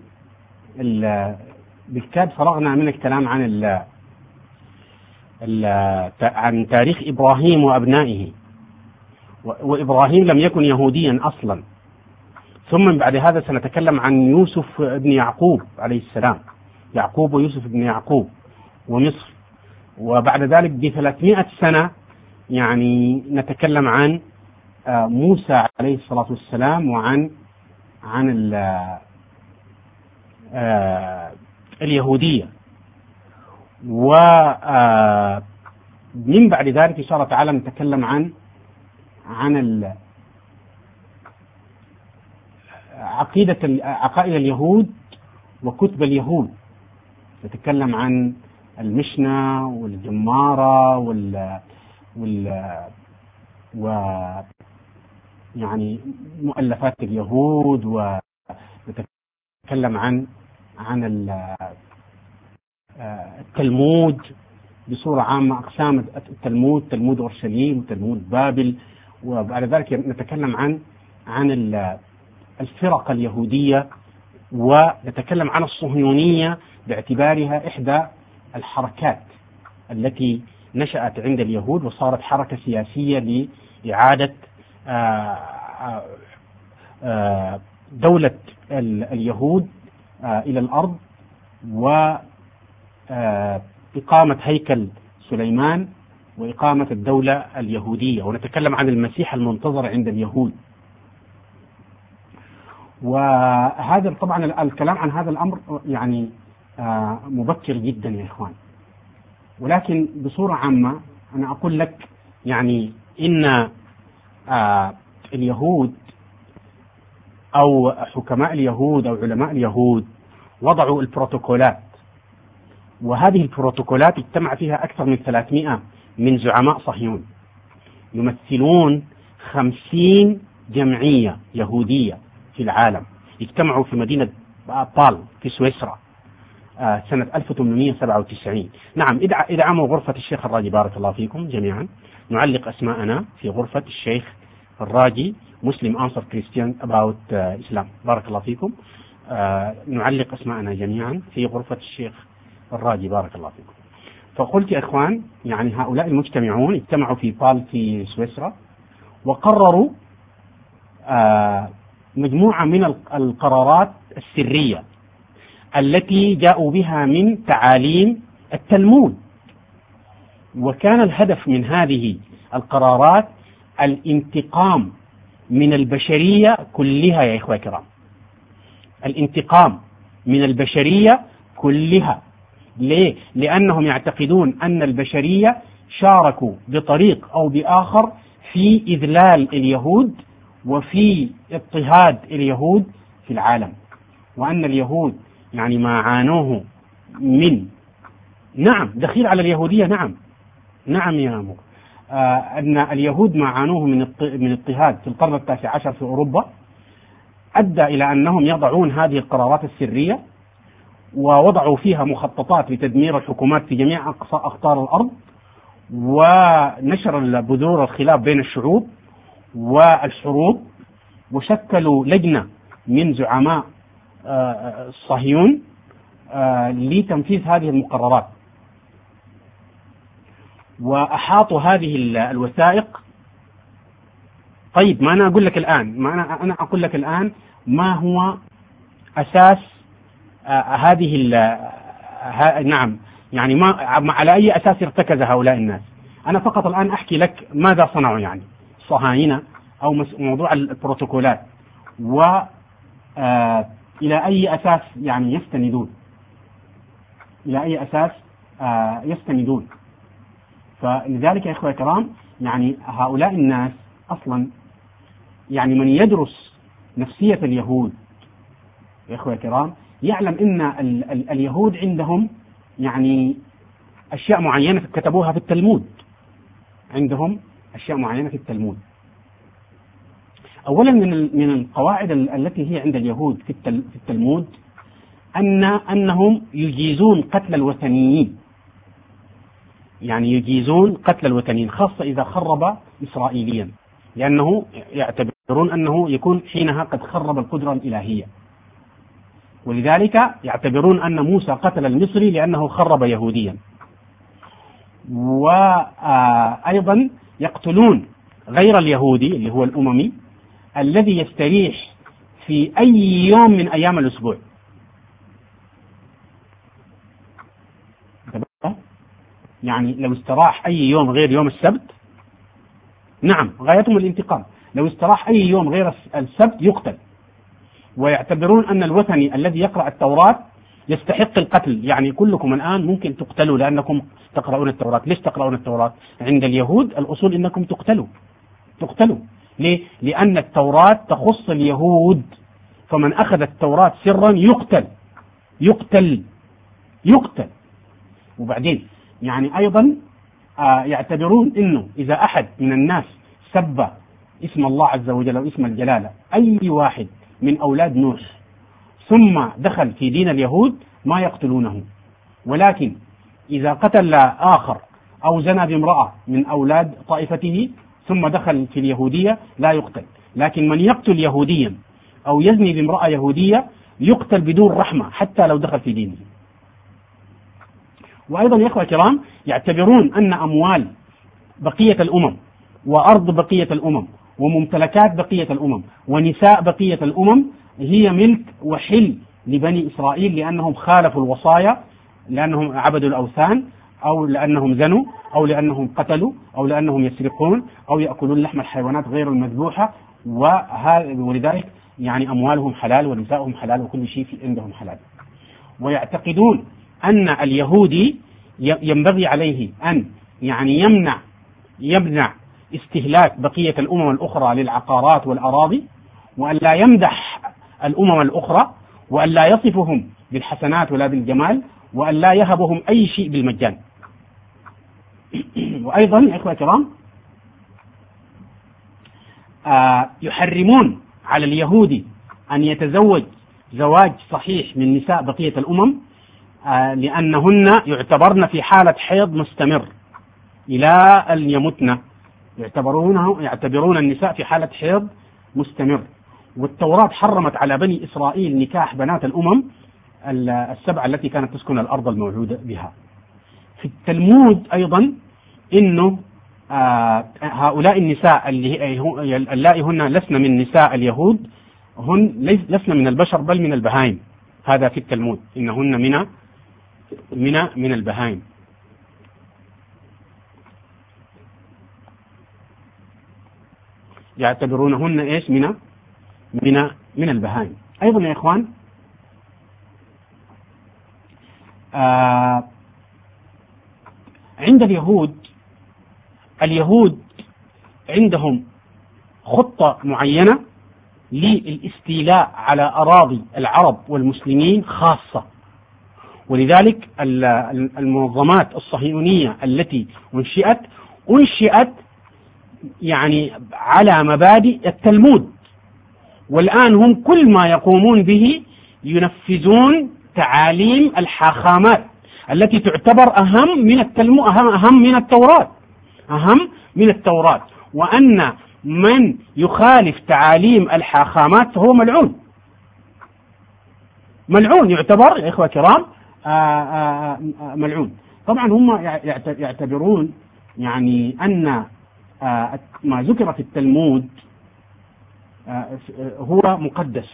A: بالكاد فرغنا من الكلام عن ال ال عن تاريخ إبراهيم وأبنائه، وإبراهيم لم يكن يهوديا أصلا. ثم بعد هذا سنتكلم عن يوسف ابن يعقوب عليه السلام، يعقوب ويوسف ابن يعقوب ومصر. وبعد ذلك بثلاثمائة سنة يعني نتكلم عن موسى عليه الصلاة والسلام وعن عن ال آه اليهودية. ومن بعد ذلك إن شاء الله تعالى نتكلم عن عن عقيدة عقائد اليهود وكتب اليهود. نتكلم عن المشنة والجمارة وال وال و يعني مؤلفات اليهود، ونتكلم عن عن التلمود بصورة عامة، أقسام التلمود، تلمود أورشليم وتلمود بابل. وبعد ذلك نتكلم عن عن الفرق اليهودية، ونتكلم عن الصهيونية باعتبارها إحدى الحركات التي نشأت عند اليهود وصارت حركة سياسية لإعادة دولة اليهود إلى الأرض، وإقامة هيكل سليمان، وإقامة الدولة اليهودية. ونتكلم عن المسيح المنتظر عند اليهود. وهذا طبعا الكلام عن هذا الأمر يعني مبكر جدا يا إخوان، ولكن بصورة عامة أنا أقول لك يعني إن اليهود أو حكماء اليهود أو علماء اليهود وضعوا البروتوكولات، وهذه البروتوكولات اجتمع فيها أكثر من ثلاثمائة من زعماء صهيون يمثلون خمسين جمعية يهودية في العالم، اجتمعوا في مدينة بال في سويسرا سنة ألف وثمانمائة وسبعة وتسعين. نعم، ادعموا غرفة الشيخ الراجي، بارك الله فيكم جميعا. نعلق أسماءنا في غرفة الشيخ الراجي، مسلم أنصر كريستيان أباوت إسلام، بارك الله فيكم. آه نعلق أسماءنا جميعا في غرفة الشيخ الراجي، بارك الله فيكم. فقلت يا إخوان يعني هؤلاء المجتمعون اجتمعوا في بال في سويسرا، وقرروا آه مجموعة من القرارات السرية التي جاءوا بها من تعاليم التلمود. وكان الهدف من هذه القرارات الانتقام من البشرية كلها يا إخوة الكرام، الانتقام من البشرية كلها. ليه؟ لأنهم يعتقدون أن البشرية شاركوا بطريق أو بآخر في إذلال اليهود وفي اضطهاد اليهود في العالم، وأن اليهود يعني ما عانوه من نعم دخيل على اليهودية. نعم نعم يا أمور آه أن اليهود ما عانوه من من اضطهاد في القرن التاسع عشر في أوروبا أدى إلى أنهم يضعون هذه القرارات السرية، ووضعوا فيها مخططات لتدمير الحكومات في جميع أقصى أقطار الأرض، ونشر بذور الخلاف بين الشعوب والحروب، وشكلوا لجنة من زعماء الصهيون لتنفيذ هذه المقررات، وأحاطوا هذه الوثائق. طيب ما أنا أقول لك الآن ما أنا أنا أقول لك الآن ما هو أساس هذه نعم يعني ما على أي أساس ارتكز هؤلاء الناس. أنا فقط الآن أحكي لك ماذا صنعوا، يعني الصهاينة أو موضوع البروتوكولات، وإلى أي أساس يعني يستندون إلى أي أساس يستندون. فلذلك يا إخوة الكرام يعني هؤلاء الناس أصلا يعني من يدرس نفسية اليهود يا إخوة الكرام يعلم إن ال ال اليهود عندهم يعني أشياء معينة كتبوها في التلمود. عندهم أشياء معينة في التلمود. أولا من من القواعد التي هي عند اليهود في في التلمود أن أنهم يجيزون قتل الوثنيين، يعني يجيزون قتل الوثنيين خاصة إذا خرب إسرائيليا، لأنه يعتبرون أنه يكون حينها قد خرب القدرة الإلهية. ولذلك يعتبرون أن موسى قتل المصري لأنه خرب يهوديا. وأيضا يقتلون غير اليهودي اللي هو الأممي الذي يستريح في أي يوم من أيام الأسبوع. يعني لو استراح أي يوم غير يوم السبت، نعم غايتهم الانتقام، لو استراح أي يوم غير السبت يقتل. ويعتبرون أن الوثني الذي يقرأ التوراة يستحق القتل، يعني كلكم الآن ممكن تقتلوا لأنكم تقرؤون التوراة. ليش تقرؤون التوراة؟ عند اليهود الأصول إنكم تقتلوا تقتلوا ليه؟ لأن التوراة تخص اليهود، فمن أخذ التوراة سرا يقتل يقتل يقتل. وبعدين يعني أيضا آه يعتبرون إنه إذا أحد من الناس سب اسم الله عز وجل أو اسم الجلالة أي واحد من أولاد نوح ثم دخل في دين اليهود ما يقتلونه، ولكن إذا قتل آخر أو زنى بامرأة من أولاد طائفته ثم دخل في اليهودية لا يقتل. لكن من يقتل يهوديا أو يزني بامرأة يهودية يقتل بدون رحمة حتى لو دخل في دينه. وأيضا يا إخوة الكرام يعتبرون أن أموال بقية الأمم وأرض بقية الأمم وممتلكات بقية الأمم ونساء بقية الأمم هي ملك وحل لبني إسرائيل، لأنهم خالفوا الوصايا، لأنهم عبدوا الأوثان أو لأنهم زنوا أو لأنهم قتلوا أو لأنهم يسرقون أو يأكلون لحم الحيوانات غير المذبوحة. ولذلك يعني أموالهم حلال ونساءهم حلال وكل شيء في عندهم حلال. ويعتقدون أن اليهودي ينبغي عليه أن يعني يمنع يمنع استهلاك بقية الأمم الأخرى للعقارات والأراضي، وأن لا يمدح الأمم الأخرى، وأن لا يصفهم بالحسنات ولا بالجمال، وأن لا يهبهم أي شيء بالمجان. وأيضا يا إخوة الكرام آه يحرمون على اليهودي أن يتزوج زواج صحيح من نساء بقية الأمم آه لأنهن يعتبرن في حالة حيض مستمر إلى أن يمتن. يعتبرونه يعتبرون النساء في حالة حيض مستمر. والتوراة حرمت على بني إسرائيل نكاح بنات الأمم السبعة التي كانت تسكن الأرض الموعودة بها. في التلمود أيضا إنه آه هؤلاء النساء اللائي هن لسن من نساء اليهود هن لسن من البشر بل من البهائم. هذا في التلمود إنهن من من من البهائم. يعتبرونهن ايش من من من البهائم. ايضا يا اخوان آه عند اليهود اليهود عندهم خطة معينة للاستيلاء على أراضي العرب والمسلمين خاصة. ولذلك المنظمات الصهيونية التي انشئت انشئت يعني على مبادئ التلمود، والآن هم كل ما يقومون به ينفذون تعاليم الحاخامات التي تعتبر أهم من التلمود أهم, أهم من التوراة أهم من التوراة وأن من يخالف تعاليم الحاخامات فهو ملعون ملعون يعتبر يا إخوة الكرام ملعون. طبعا هم يعتبرون يعني أن ما ذكر في التلمود هو مقدس،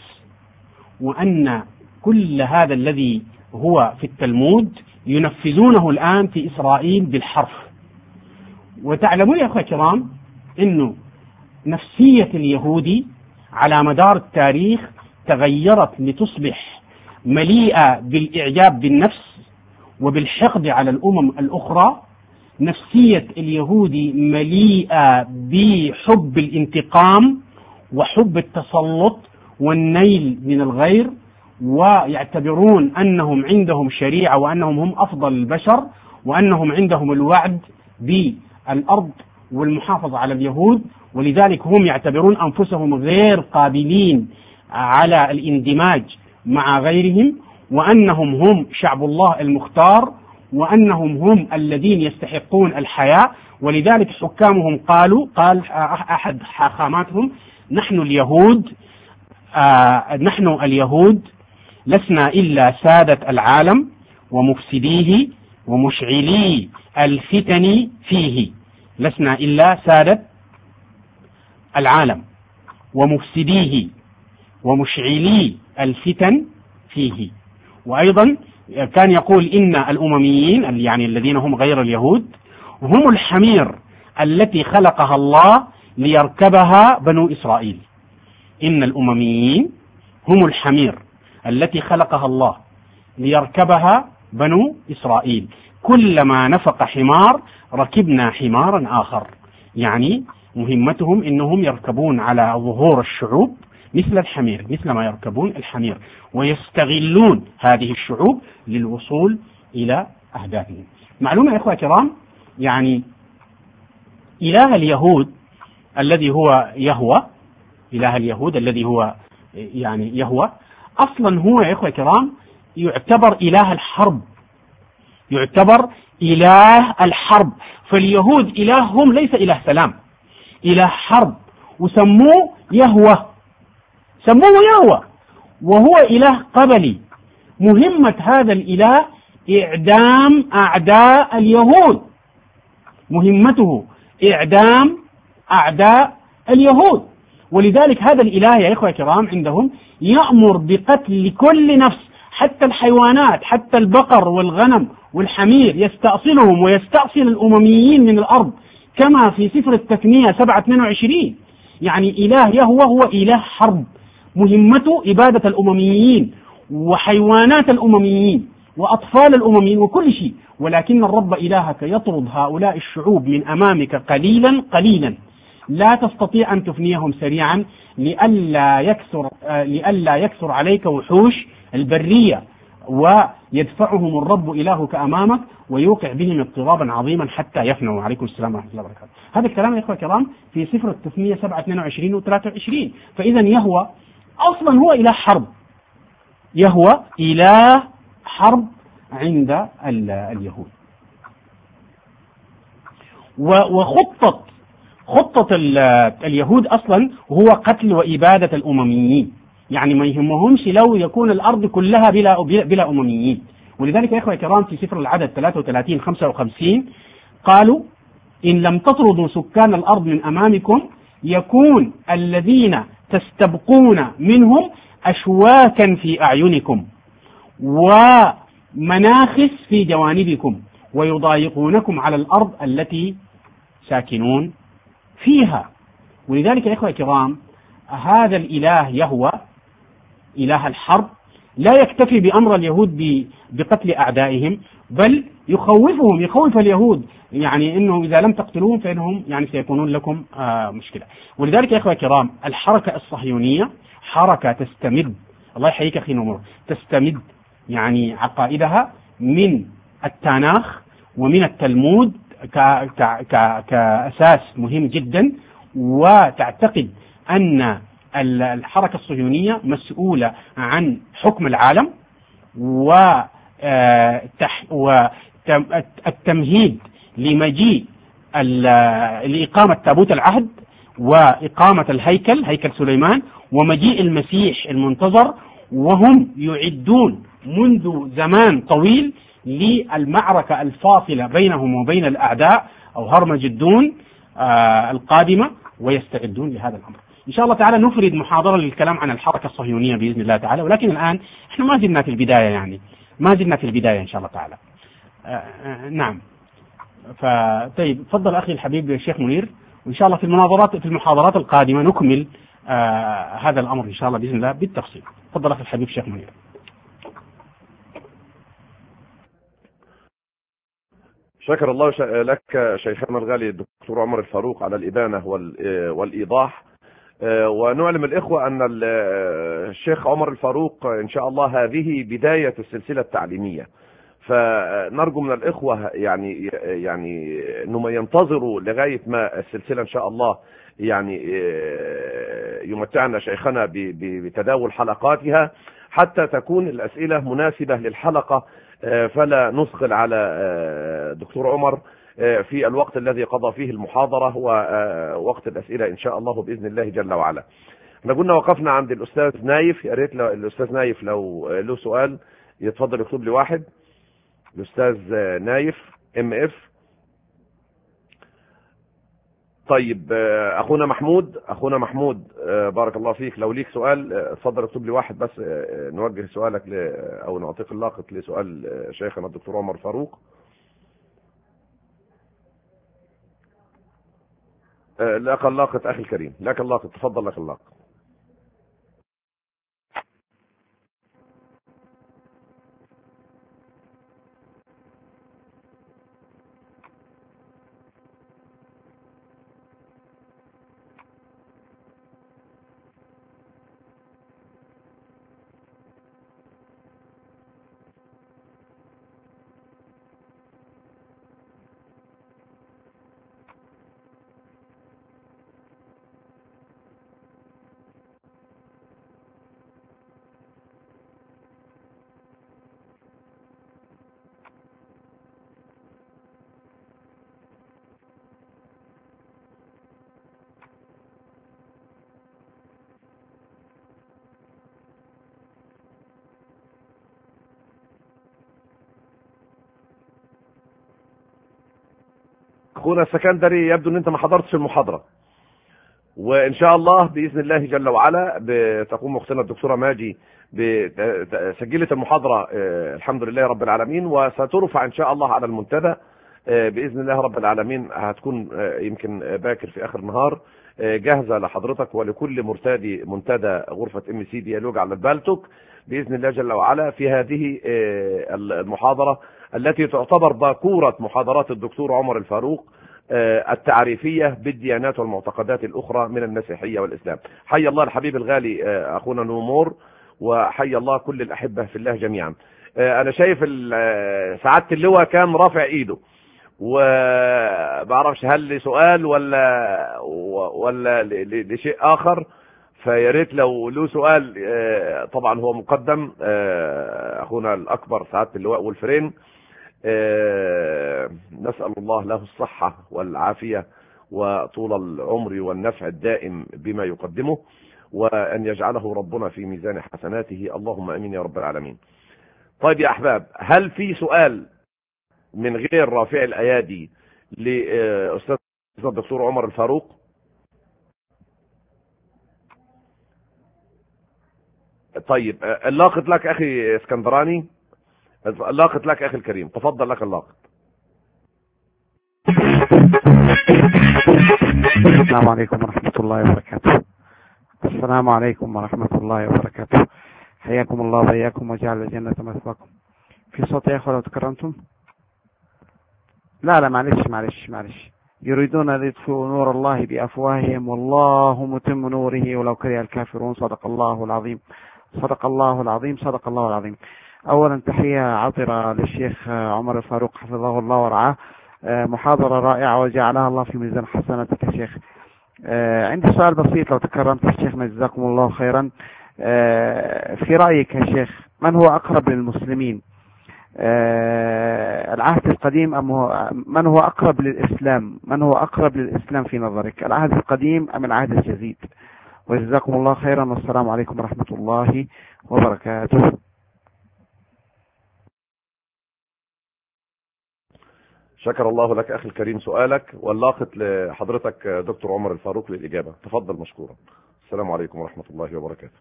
A: وأن كل هذا الذي هو في التلمود ينفذونه الآن في إسرائيل بالحرف. وتعلمون يا أخوة الكرام أنه نفسية اليهودي على مدار التاريخ تغيرت لتصبح مليئة بالإعجاب بالنفس وبالحقد على الأمم الأخرى. نفسية اليهودي مليئة بحب الانتقام وحب التسلط والنيل من الغير، ويعتبرون أنهم عندهم شريعة وأنهم هم أفضل البشر، وأنهم عندهم الوعد بالأرض والمحافظة على اليهود، ولذلك هم يعتبرون أنفسهم غير قابلين على الاندماج مع غيرهم، وأنهم هم شعب الله المختار، وأنهم هم الذين يستحقون الحياة. ولذلك حكامهم قالوا، قال أحد حاخاماتهم: نحن اليهود آه نحن اليهود لسنا إلا سادة العالم ومفسديه ومشعلي الفتن فيه. لسنا إلا سادة العالم ومفسديه ومشعلي الفتن فيه. وأيضا كان يقول إن الأمميين يعني الذين هم غير اليهود هم الحمير التي خلقها الله ليركبها بنو إسرائيل. إن الأمميين هم الحمير التي خلقها الله ليركبها بنو إسرائيل، كلما نفق حمار ركبنا حمارا آخر. يعني مهمتهم إنهم يركبون على ظهور الشعوب مثل الحمير، مثل ما يركبون الحمير، ويستغلون هذه الشعوب للوصول إلى أهدافهم. معلومة يا إخوة الكرام، يعني إله اليهود الذي هو يهوه، إله اليهود الذي هو يعني يهوه، أصلا هو يا إخوة الكرام يعتبر إله الحرب، يعتبر إله الحرب. فاليهود إلههم ليس إله سلام، إله حرب، وسموه يهوه، سموه يهوه، وهو إله قبلي. مهمة هذا الإله إعدام أعداء اليهود، مهمته إعدام أعداء اليهود. ولذلك هذا الإله يا إخوة الكرام عندهم يأمر بقتل كل نفس، حتى الحيوانات، حتى البقر والغنم والحمير يستأصلهم ويستأصل الأمميين من الأرض، كما في سفر التثنية سبعة اثنين وعشرين. يعني إله يهوه هو إله حرب، مهمته إبادة الأمميين وحيوانات الأمميين وأطفال الأمميين وكل شيء. ولكن الرب إلهك يطرد هؤلاء الشعوب من أمامك قليلا قليلا، لا تستطيع أن تفنيهم سريعا، لئلا يكثر لئلا يكثر عليك وحوش البرية، ويدفعهم الرب إلهك أمامك ويوقع بهم اضطرابا عظيما حتى يفنوا. عليكم السلام ورحمة الله وبركاته. هذا الكلام يا إخوة الكرام في سفر التثنية سبعة اثنين وعشرين و ثلاثة وعشرين. فإذا يهوه أصلا هو إله حرب، يهوه إله حرب عند اليهود. وخطة خطة اليهود أصلا هو قتل وإبادة الأمميين، يعني ما يهمهمش لو يكون الأرض كلها بلا بلا أمميين. ولذلك يا إخوة الكرام في سفر العدد ثلاثة وثلاثين خمسة وخمسين قالوا: إن لم تطردوا سكان الأرض من أمامكم يكون الذين تستبقون منهم أشواكا في أعينكم ومناخس في جوانبكم ويضايقونكم على الأرض التي ساكنون فيها. ولذلك يا إخوة الكرام هذا الإله يهوه إله الحرب لا يكتفي بأمر اليهود بقتل أعدائهم، بل يخوفهم، يخوف اليهود، يعني إنه إذا لم تقتلوهم فإنهم يعني سيكونون لكم آه مشكلة. ولذلك يا إخوة الكرام الحركة الصهيونية حركة تستمد، الله يحييك أخي نمر، تستمد يعني عقائدها من التناخ ومن التلمود كأساس مهم جدا، وتعتقد أن الحركة الصهيونية مسؤولة عن حكم العالم والتمهيد لمجيء لإقامة تابوت العهد وإقامة الهيكل، هيكل سليمان، ومجيء المسيح المنتظر، وهم يعدون منذ زمان طويل للمعركة الفاصلة بينهم وبين الأعداء أو هرمجدون آه القادمة، ويستعدون لهذا الأمر. إن شاء الله تعالى نفرد محاضرة للكلام عن الحركة الصهيونية بإذن الله تعالى، ولكن الآن إحنا ما زلنا في البداية، يعني ما زلنا في البداية إن شاء الله تعالى. آه آه نعم. فطيب تفضل أخي الحبيب الشيخ منير، وإن شاء الله في المناظرات في المحاضرات القادمة نكمل آه هذا الأمر إن شاء الله بإذن الله بالتفصيل. تفضل أخي الحبيب الشيخ منير.
B: شكر الله لك شيخنا الغالي الدكتور عمر الفاروق على الإبانة والإيضاح، ونعلم الإخوة أن الشيخ عمر الفاروق إن شاء الله هذه بداية السلسلة التعليمية، فنرجو من الإخوة يعني يعني أنهم ينتظروا لغاية ما السلسلة إن شاء الله يعني يمتعنا شيخنا بتداول حلقاتها حتى تكون الأسئلة مناسبة للحلقة، فلا نثقل على دكتور عمر في الوقت الذي قضى فيه المحاضرة ووقت الأسئلة إن شاء الله بإذن الله جل وعلا. احنا قلنا وقفنا عند الأستاذ نايف، يا ريت الأستاذ نايف لو له سؤال يتفضل يكتب لي واحد. الأستاذ نايف ام اف. طيب أخونا محمود، أخونا محمود بارك الله فيك، لو ليك سؤال اتفضل اكتب لي واحد بس نوجه سؤالك ل... أو نعطيك اللاقط لسؤال شيخنا الدكتور عمر فاروق. لك اللاقط أخي الكريم، لك اللاقط، تفضل لك اللاقط. اخونا السكندري يبدو ان انت ما حضرتش المحاضرة، وان شاء الله باذن الله جل وعلا بتقوم اختنا الدكتورة ماجي بسجلة المحاضرة الحمد لله رب العالمين، وسترفع ان شاء الله على المنتدى باذن الله رب العالمين. هتكون يمكن باكر في اخر النهار جاهزة لحضرتك ولكل مرتدي منتدى غرفة ام سي ديالوج على البالتوك باذن الله جل وعلا في هذه المحاضرة التي تعتبر باكورة محاضرات الدكتور عمر الفاروق التعريفية بالديانات والمعتقدات الأخرى من المسيحية والإسلام. حي الله الحبيب الغالي أخونا نومور، وحي الله كل الأحبة في الله جميعا. أنا شايف سعادة اللواء كان رافع إيده، وبعرفش هل لسؤال ولا ولا لشيء آخر، فياريت لو له سؤال. طبعا هو مقدم أخونا الأكبر سعادة اللواء والفرين، نسأل الله له الصحة والعافية وطول العمر والنفع الدائم بما يقدمه، وأن يجعله ربنا في ميزان حسناته، اللهم أمين يا رب العالمين. طيب يا أحباب، هل في سؤال من غير رافع الأيادي لأستاذ الدكتور عمر الفاروق؟ طيب اللاقط لك أخي اسكندراني، اللاقط لك أخي الكريم، تفضل لك اللاقط.
C: السلام عليكم ورحمة الله وبركاته. السلام عليكم ورحمة الله وبركاته. حياكم الله وإياكم وجعل الجنة مثواكم. في صوت يا أخوة لو تكرمتم؟ لا لا معلش معلش معلش. يريدون أن يطفئوا نور الله بأفواههم والله متم نوره ولو كره الكافرون. صدق الله العظيم، صدق الله العظيم، صدق الله العظيم. أولا تحية عطرة للشيخ عمر الفاروق حفظه الله ورعاه، محاضرة رائعة وجعلها الله في ميزان حسناتك يا شيخ. عندي سؤال بسيط لو تكرمت يا شيخنا جزاكم الله خيرا. في رأيك يا شيخ من هو أقرب للمسلمين، العهد القديم أم هو من هو أقرب للإسلام؟ من هو أقرب للإسلام في نظرك، العهد القديم أم العهد الجديد؟ وجزاكم الله خيرا والسلام عليكم ورحمة الله وبركاته.
B: شكر الله لك أخي الكريم سؤالك، واللاقط لحضرتك دكتور عمر الفاروق للإجابة. تفضل مشكورا. السلام عليكم ورحمة الله وبركاته.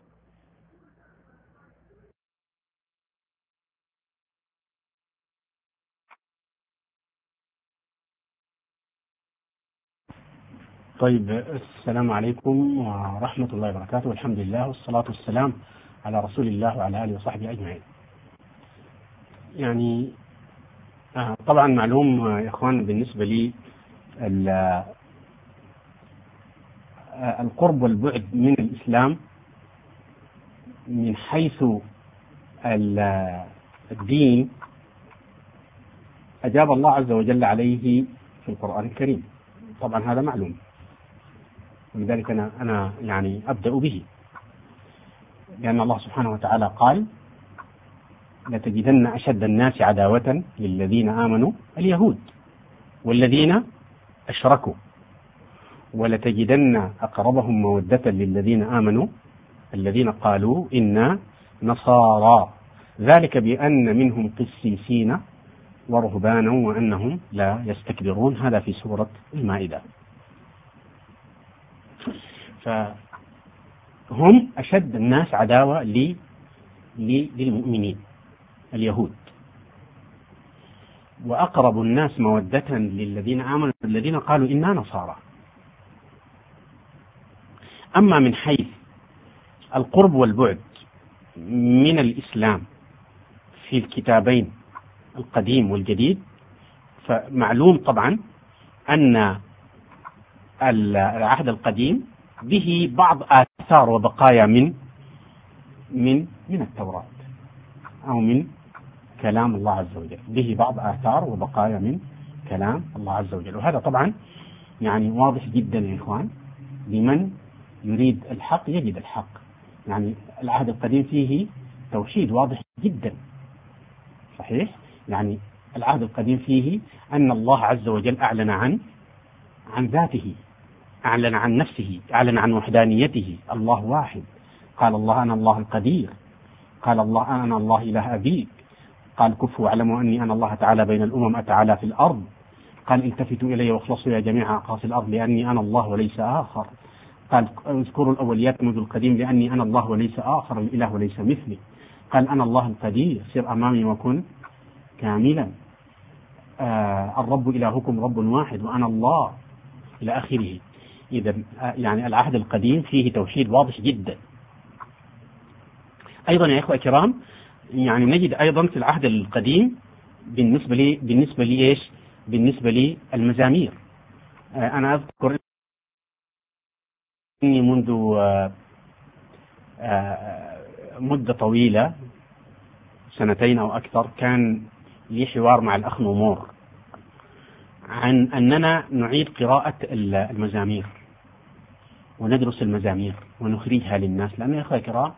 A: طيب، السلام عليكم ورحمة الله وبركاته، والحمد لله والصلاة والسلام على رسول الله وعلى آله وصحبه أجمعين. يعني آه طبعا معلوم يا إخوان بالنسبة لي القرب والبعد من الإسلام من حيث الدين أجاب الله عز وجل عليه في القرآن الكريم. طبعا هذا معلوم، ولذلك أنا أنا يعني أبدأ به، لأن الله سبحانه وتعالى قال: لتجدن أشد الناس عداوة للذين آمنوا اليهود والذين أشركوا ولتجدن أقربهم مودة للذين آمنوا الذين قالوا إنا نصارى ذلك بأن منهم قسيسين ورهبانا وأنهم لا يستكبرون. هذا في سورة المائدة. فهم أشد الناس عداوة للمؤمنين اليهود، وأقرب الناس مودة للذين آمنوا الذين قالوا إنا نصارى. أما من حيث القرب والبعد من الإسلام في الكتابين القديم والجديد، فمعلوم طبعا أن العهد القديم به بعض آثار وبقايا من من من التوراة أو من كلام الله عز وجل، به بعض آثار وبقايا من كلام الله عز وجل. وهذا طبعا يعني واضح جدا يا إخوان، لمن يريد الحق يجد الحق. يعني العهد القديم فيه توحيد واضح جدا، صحيح؟ يعني العهد القديم فيه أن الله عز وجل أعلن عن عن ذاته، أعلن عن نفسه، أعلن عن وحدانيته. الله واحد، قال الله أنا الله القدير، قال الله أنا الله إله أبيك، قال كفوا واعلموا أني أنا الله تعالى بين الأمم أتعالى في الأرض، قال التفتوا إلي واخلصوا يا جميع أقاصي الأرض لأني أنا الله وليس آخر، قال اذكروا الأوليات منذ القديم لأني أنا الله وليس آخر الإله وليس مثلي، قال أنا الله القدير سر أمامي وكن كاملا، آه الرب إلهكم رب واحد وأنا الله، إلى آخره. إذا يعني العهد القديم فيه توحيد واضح جدا. أيضا يا إخوة الكرام، يعني نجد أيضا في العهد القديم بالنسبة لي بالنسبة لي إيش؟ بالنسبة لي المزامير. آه أنا أذكر إني منذ آه آه مدة طويلة، سنتين أو أكثر، كان لي حوار مع الأخ نمور عن أننا نعيد قراءة المزامير وندرس المزامير ونخرجها للناس. لأن يا أخوة الكرام،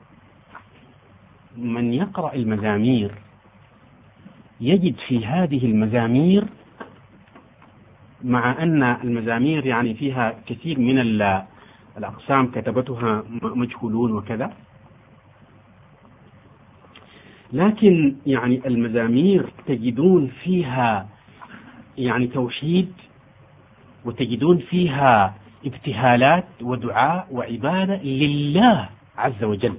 A: من يقرأ المزامير يجد في هذه المزامير، مع أن المزامير يعني فيها كثير من الأقسام كتبتها مجهولون وكذا، لكن يعني المزامير تجدون فيها يعني توحيد، وتجدون فيها ابتهالات ودعاء وعبادة لله عز وجل،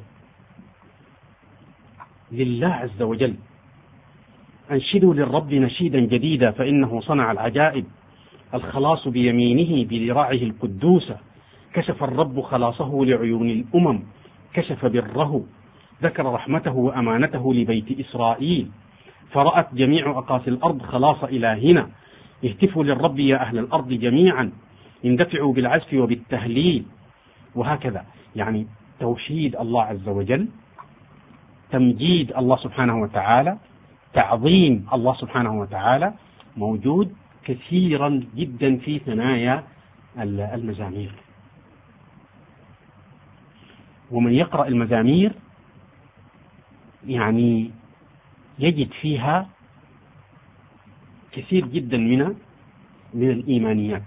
A: لله عز وجل. أنشدوا للرب نشيدا جديدا فإنه صنع العجائب، الخلاص بيمينه بذراعه القدوسة، كشف الرب خلاصه لعيون الأمم، كشف بره، ذكر رحمته وأمانته لبيت إسرائيل، فرأت جميع أقاصي الأرض خلاص إلهنا، اهتفوا للرب يا أهل الأرض جميعا، اندفعوا بالعزف وبالتهليل. وهكذا يعني توحيد الله عز وجل، تمجيد الله سبحانه وتعالى، تعظيم الله سبحانه وتعالى، موجود كثيرا جدا في ثنايا المزامير. ومن يقرأ المزامير يعني يجد فيها كثير جدا من من الإيمانيات.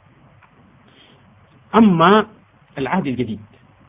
A: أما العهد الجديد،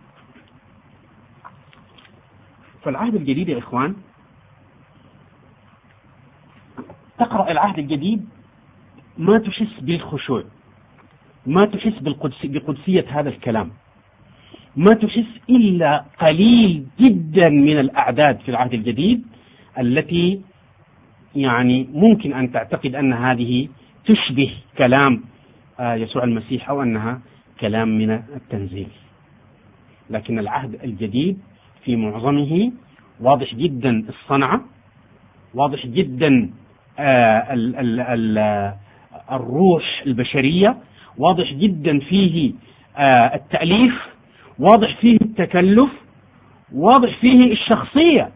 A: فالعهد الجديد يا إخوان، تقرأ العهد الجديد ما تحس بالخشوع، ما تحس بالقدس بقدسية هذا الكلام، ما تحس إلا قليل جدا من الأعداد في العهد الجديد التي يعني ممكن أن تعتقد أن هذه تشبه كلام يسوع المسيح أو أنها كلام من التنزيل. لكن العهد الجديد في معظمه واضح جدا الصنعة، واضح جدا ال ال ال الروح البشرية، واضح جدا فيه التأليف، واضح فيه التكلف، واضح فيه الشخصية.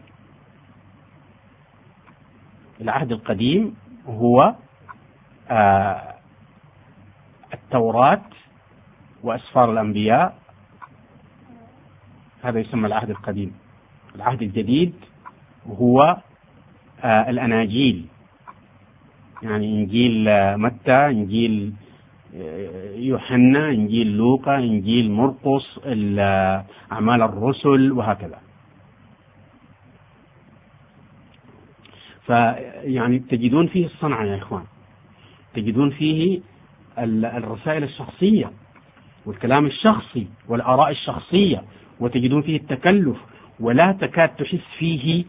A: العهد القديم هو التوراة وأسفار الأنبياء، هذا يسمى العهد القديم. العهد الجديد هو الأناجيل، يعني إنجيل متى، إنجيل يوحنا، إنجيل لوقا، إنجيل مرقس، أعمال الرسل، وهكذا. فيعني تجدون فيه الصنعة يا إخوان، تجدون فيه الرسائل الشخصية والكلام الشخصي والآراء الشخصية، وتجدون فيه التكلف، ولا تكاد تحس فيه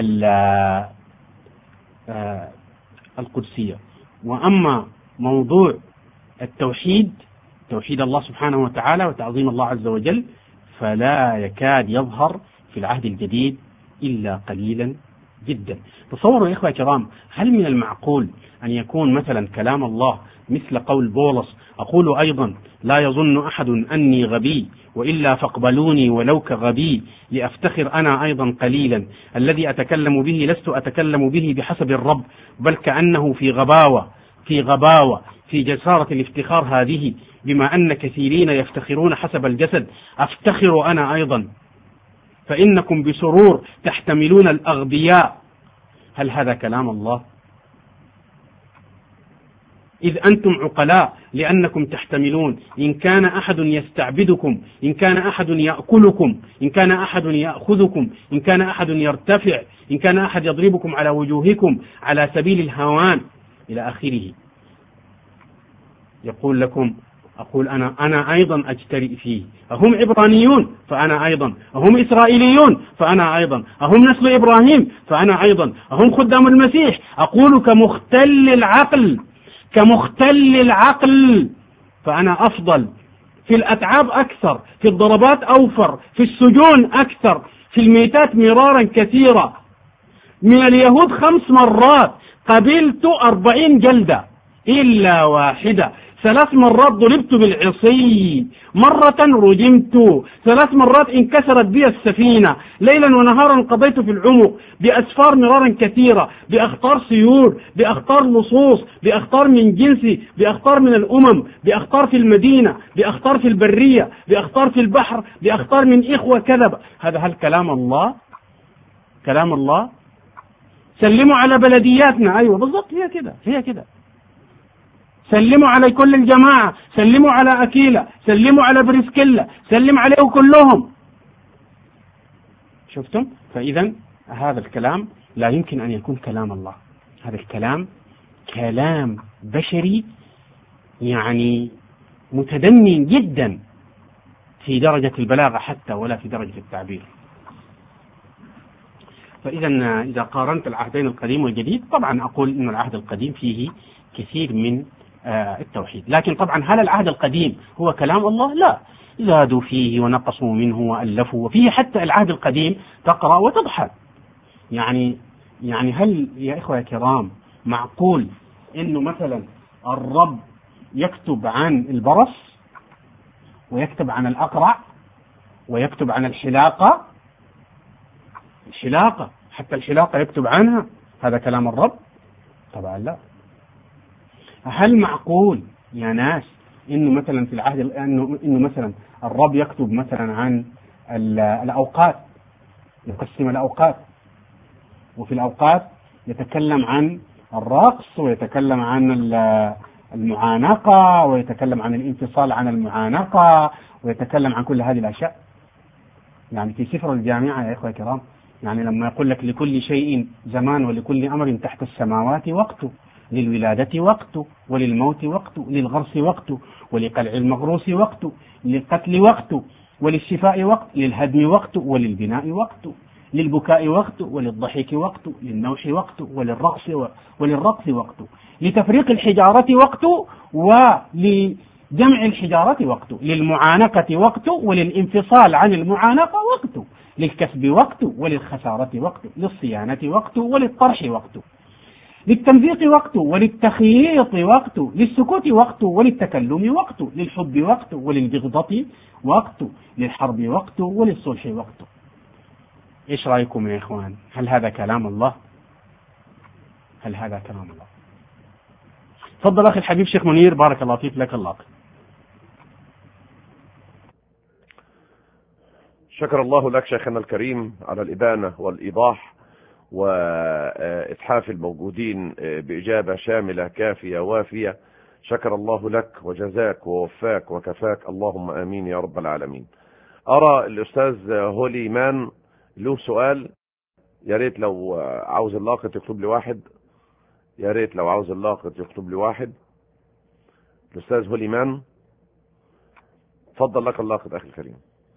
A: القدسية. وأما موضوع التوحيد، توحيد الله سبحانه وتعالى وتعظيم الله عز وجل، فلا يكاد يظهر في العهد الجديد إلا قليلا جدا. تصوروا يا إخوة الكرام، هل من المعقول أن يكون مثلا كلام الله مثل قول بولس: أقول أيضا لا يظن أحد أني غبي، وإلا فاقبلوني ولو كغبي، لأفتخر أنا أيضا قليلا، الذي أتكلم به لست أتكلم به بحسب الرب، بل كأنه في غباوة في غباوة في جسارة الافتخار هذه، بما أن كثيرين يفتخرون حسب الجسد، أفتخر أنا أيضا، فإنكم بسرور تحتملون الأغبياء. هل هذا كلام الله؟ إذ أنتم عقلاء لأنكم تحتملون. إن كان أحد يستعبدكم، إن كان أحد يأكلكم، إن كان أحد يأخذكم، إن كان أحد يرتفع، إن كان أحد يضربكم على وجوهكم على سبيل الهوان، إلى آخره. يقول لكم: أقول أنا أنا أيضا أجترئ فيه، أهم عبرانيون فأنا أيضا، أهم إسرائيليون فأنا أيضا، أهم نسل إبراهيم فأنا أيضا، أهم خدام المسيح. أقول كمختل العقل، كمختل العقل فأنا أفضل، في الأتعاب أكثر، في الضربات أوفر، في السجون أكثر، في الميتات مرارا كثيرا. من اليهود خمس مرات قبلت أربعين جلدة إلا واحدة. ثلاث مرات ضربت بالعصي، مرة رجمت، ثلاث مرات انكسرت بي السفينة، ليلا ونهارا قضيت في العمق، بأسفار مرارا كثيرة، بأخطار سيول، بأخطار لصوص، بأخطار من جنسي، بأخطار من الأمم، بأخطار في المدينة، بأخطار في البرية، بأخطار في البحر، بأخطار من إخوة كذب. هذا هل كلام الله؟ كلام الله؟ سلموا على بلدياتنا. أيوة بالضبط، هي كده هي كده. سلموا على كل الجماعة، سلموا على أكيلا، سلموا على بريسكيلا، سلم عليه كلهم. شفتم؟ فإذا هذا الكلام لا يمكن أن يكون كلام الله، هذا الكلام كلام بشري، يعني متدني جدا في درجة البلاغة حتى ولا في درجة التعبير. فإذا إذا قارنت العهدين القديم والجديد، طبعا أقول أن العهد القديم فيه كثير من التوحيد. لكن طبعا هل العهد القديم هو كلام الله؟ لا، زادوا فيه ونقصوا منه وألفوا، وفيه حتى العهد القديم تقرأ وتضحك. يعني يعني هل يا إخوة الكرام معقول إنه مثلا الرب يكتب عن البرص ويكتب عن الأقرع ويكتب عن الحلاقة؟ الحلاقة حتى الحلاقة يكتب عنها، هذا كلام الرب؟ طبعا لا. هل معقول يا ناس إنه مثلا في العهد إنه إنه مثلا الرب يكتب مثلا عن الأوقات، يقسم الأوقات، وفي الأوقات يتكلم عن الرقص ويتكلم عن المعانقة ويتكلم عن الانفصال عن المعانقة ويتكلم عن كل هذه الأشياء؟ يعني في سفر الجامعة يا إخوة الكرام، يعني لما يقول لك لكل شيء زمان ولكل أمر تحت السماوات وقته، للولادة وقت، وللموت وقت، للغرس وقت، ولقلع المغروس وقت، للقتل وقت، وللشفاء وقت، للهدم وقت، وللبناء وقت، للبكاء وقت، وللضحك وقت، للنوح وقت، وللرقص وللرقص وقت، لتفريق الحجارة وقت، ولجمع الحجارة وقت، للمعانقة وقت، وللانفصال عن المعانقة وقت، للكسب وقت، وللخسارة وقت، للصيانة وقت، وللطرح وقت، للتمزيق وقت، وللتخييط وقت، للسكوت وقت، وللتكلم وقت، للحب وقت، وللبغضة وقت، للحرب وقت، وللصلح وقت. ايش رايكم يا اخوان؟ هل هذا كلام الله؟ هل هذا كلام الله؟ تفضل اخي الحبيب شيخ منير، بارك الله فيك، لك اللقب.
B: شكر الله لك شيخنا الكريم على الإبانة والإيضاح وإتحاف الموجودين بإجابة شاملة كافية وافية. شكر الله لك وجزاك ووفاك وكفاك، اللهم آمين يا رب العالمين. أرى الأستاذ هولي مان له سؤال، يا ريت لو عاوز اللاقط يكتب لي واحد، يا ريت لو عاوز اللاقط يكتب لي واحد. الأستاذ هولي مان، تفضل لك اللاقط أخي الكريم.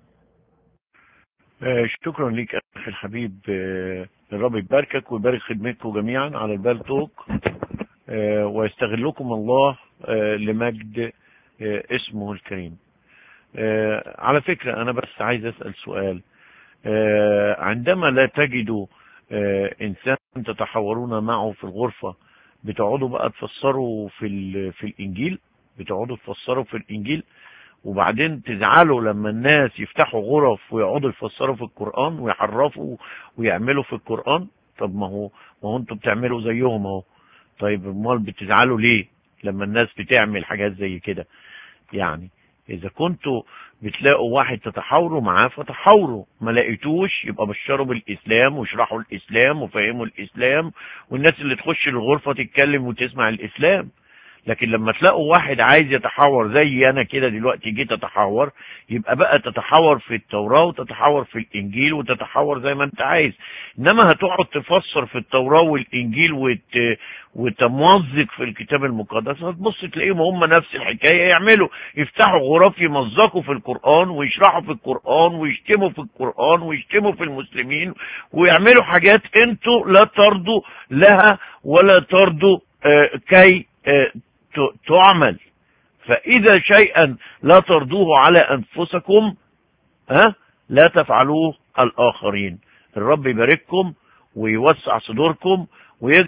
D: شكرا لك أخي الحبيب، الرب يباركك ويبارك خدمتكم جميعا على البال توك، ويستغلكم الله لمجد اسمه الكريم. على فكرة أنا بس عايز أسأل سؤال، عندما لا تجدوا إنسان تتحاورون معه في الغرفة، بتقعدوا بقى تفسروا في في الإنجيل، بتقعدوا تفسروا في الإنجيل وبعدين تزعلوا لما الناس يفتحوا غرف ويقعدوا يفسروا في القرآن ويحرفوا ويعملوا في القرآن؟ طب ما هو ما هو انتوا بتعملوا زيهم اهو. طيب امال بتزعلوا ليه لما الناس بتعمل حاجات زي كده؟ يعني اذا كنتوا بتلاقوا واحد تتحاوروا معاه فتحاوروا، ما لقيتوش يبقى بشروا بالاسلام واشرحوا الاسلام وفهموا الاسلام، والناس اللي تخش الغرفة تتكلم وتسمع الاسلام. لكن لما تلاقوا واحد عايز يتحاور زي انا كده دلوقتي جيت اتحاور، يبقى بقى تتحاور في التوراة وتتحاور في الانجيل وتتحاور زي ما انت عايز. انما هتقعد تفسر في التوراة والانجيل وت... وتمزق في الكتاب المقدس، هتبص تلاقيهم هم نفس الحكاية، يعملوا يفتحوا غرف يمزقوا في القرآن ويشرحوا في القرآن ويشتموا في القرآن ويشتموا في المسلمين ويعملوا حاجات انتوا لا ترضوا لها ولا ترضوا آه كي آه تعمل. فإذا شيئا لا ترضوه على أنفسكم ها لا تفعلوه الآخرين. الرب يبارككم ويوسع صدوركم ويجعل.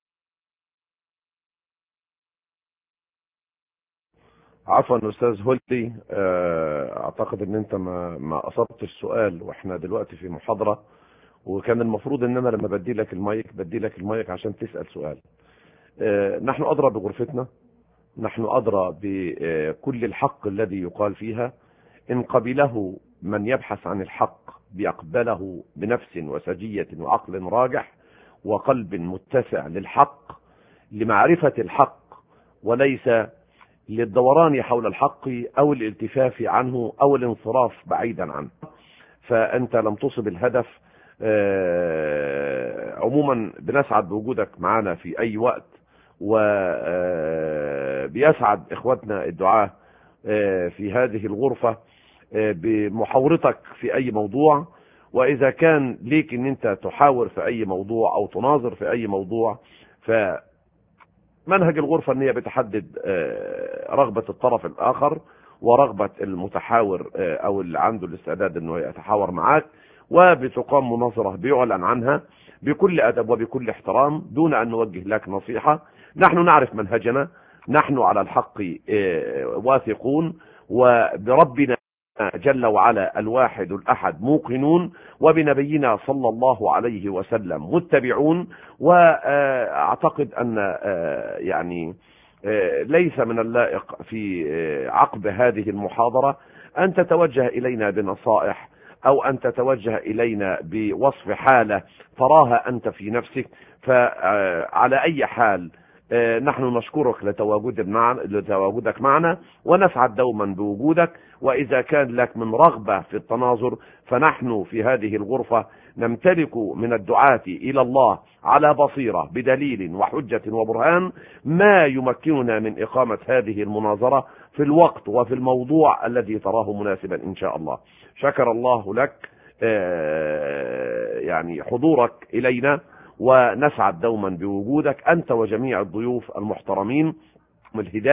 B: عفوا أستاذ هولي، أعتقد أن أنت ما ما أصبت السؤال، وإحنا دلوقتي في محاضرة، وكان المفروض أن أنا لما بدي لك المايك بدي لك المايك عشان تسأل سؤال. نحن أدرى بغرفتنا، نحن أدرى بكل الحق الذي يقال فيها. إن قبله من يبحث عن الحق بيقبله بنفس وسجية وعقل راجح وقلب متسع للحق، لمعرفة الحق وليس للدوران حول الحق أو الالتفاف عنه أو الانصراف بعيدا عنه، فأنت لم تصب الهدف. عموما بنسعد بوجودك معنا في أي وقت، وبيسعد إخوتنا الدعاة في هذه الغرفة بمحاورتك في أي موضوع. وإذا كان ليك أن أنت تحاور في أي موضوع أو تناظر في أي موضوع، فمنهج الغرفة أن هي بتحدد رغبة الطرف الآخر ورغبة المتحاور أو اللي عنده الاستعداد أنه يتحاور معاك، وبتقام مناظرة بيعلن عنها بكل أدب وبكل احترام دون أن نوجه لك نصيحة. نحن نعرف منهجنا، نحن على الحق واثقون، وبربنا جل وعلا الواحد الأحد موقنون، وبنبينا صلى الله عليه وسلم متبعون. وأعتقد أن يعني ليس من اللائق في عقب هذه المحاضرة أن تتوجه إلينا بنصائح أو أن تتوجه إلينا بوصف حالة تراها أنت في نفسك. فعلى أي حال نحن نشكرك لتواجد معنا لتواجدك معنا، ونسعد دوما بوجودك. وإذا كان لك من رغبة في التناظر فنحن في هذه الغرفة نمتلك من الدعاة إلى الله على بصيرة بدليل وحجة وبرهان ما يمكننا من إقامة هذه المناظرة في الوقت وفي الموضوع الذي تراه مناسبا إن شاء الله. شكر الله لك يعني حضورك إلينا، ونسعد دوما بوجودك أنت وجميع الضيوف المحترمين. والهداية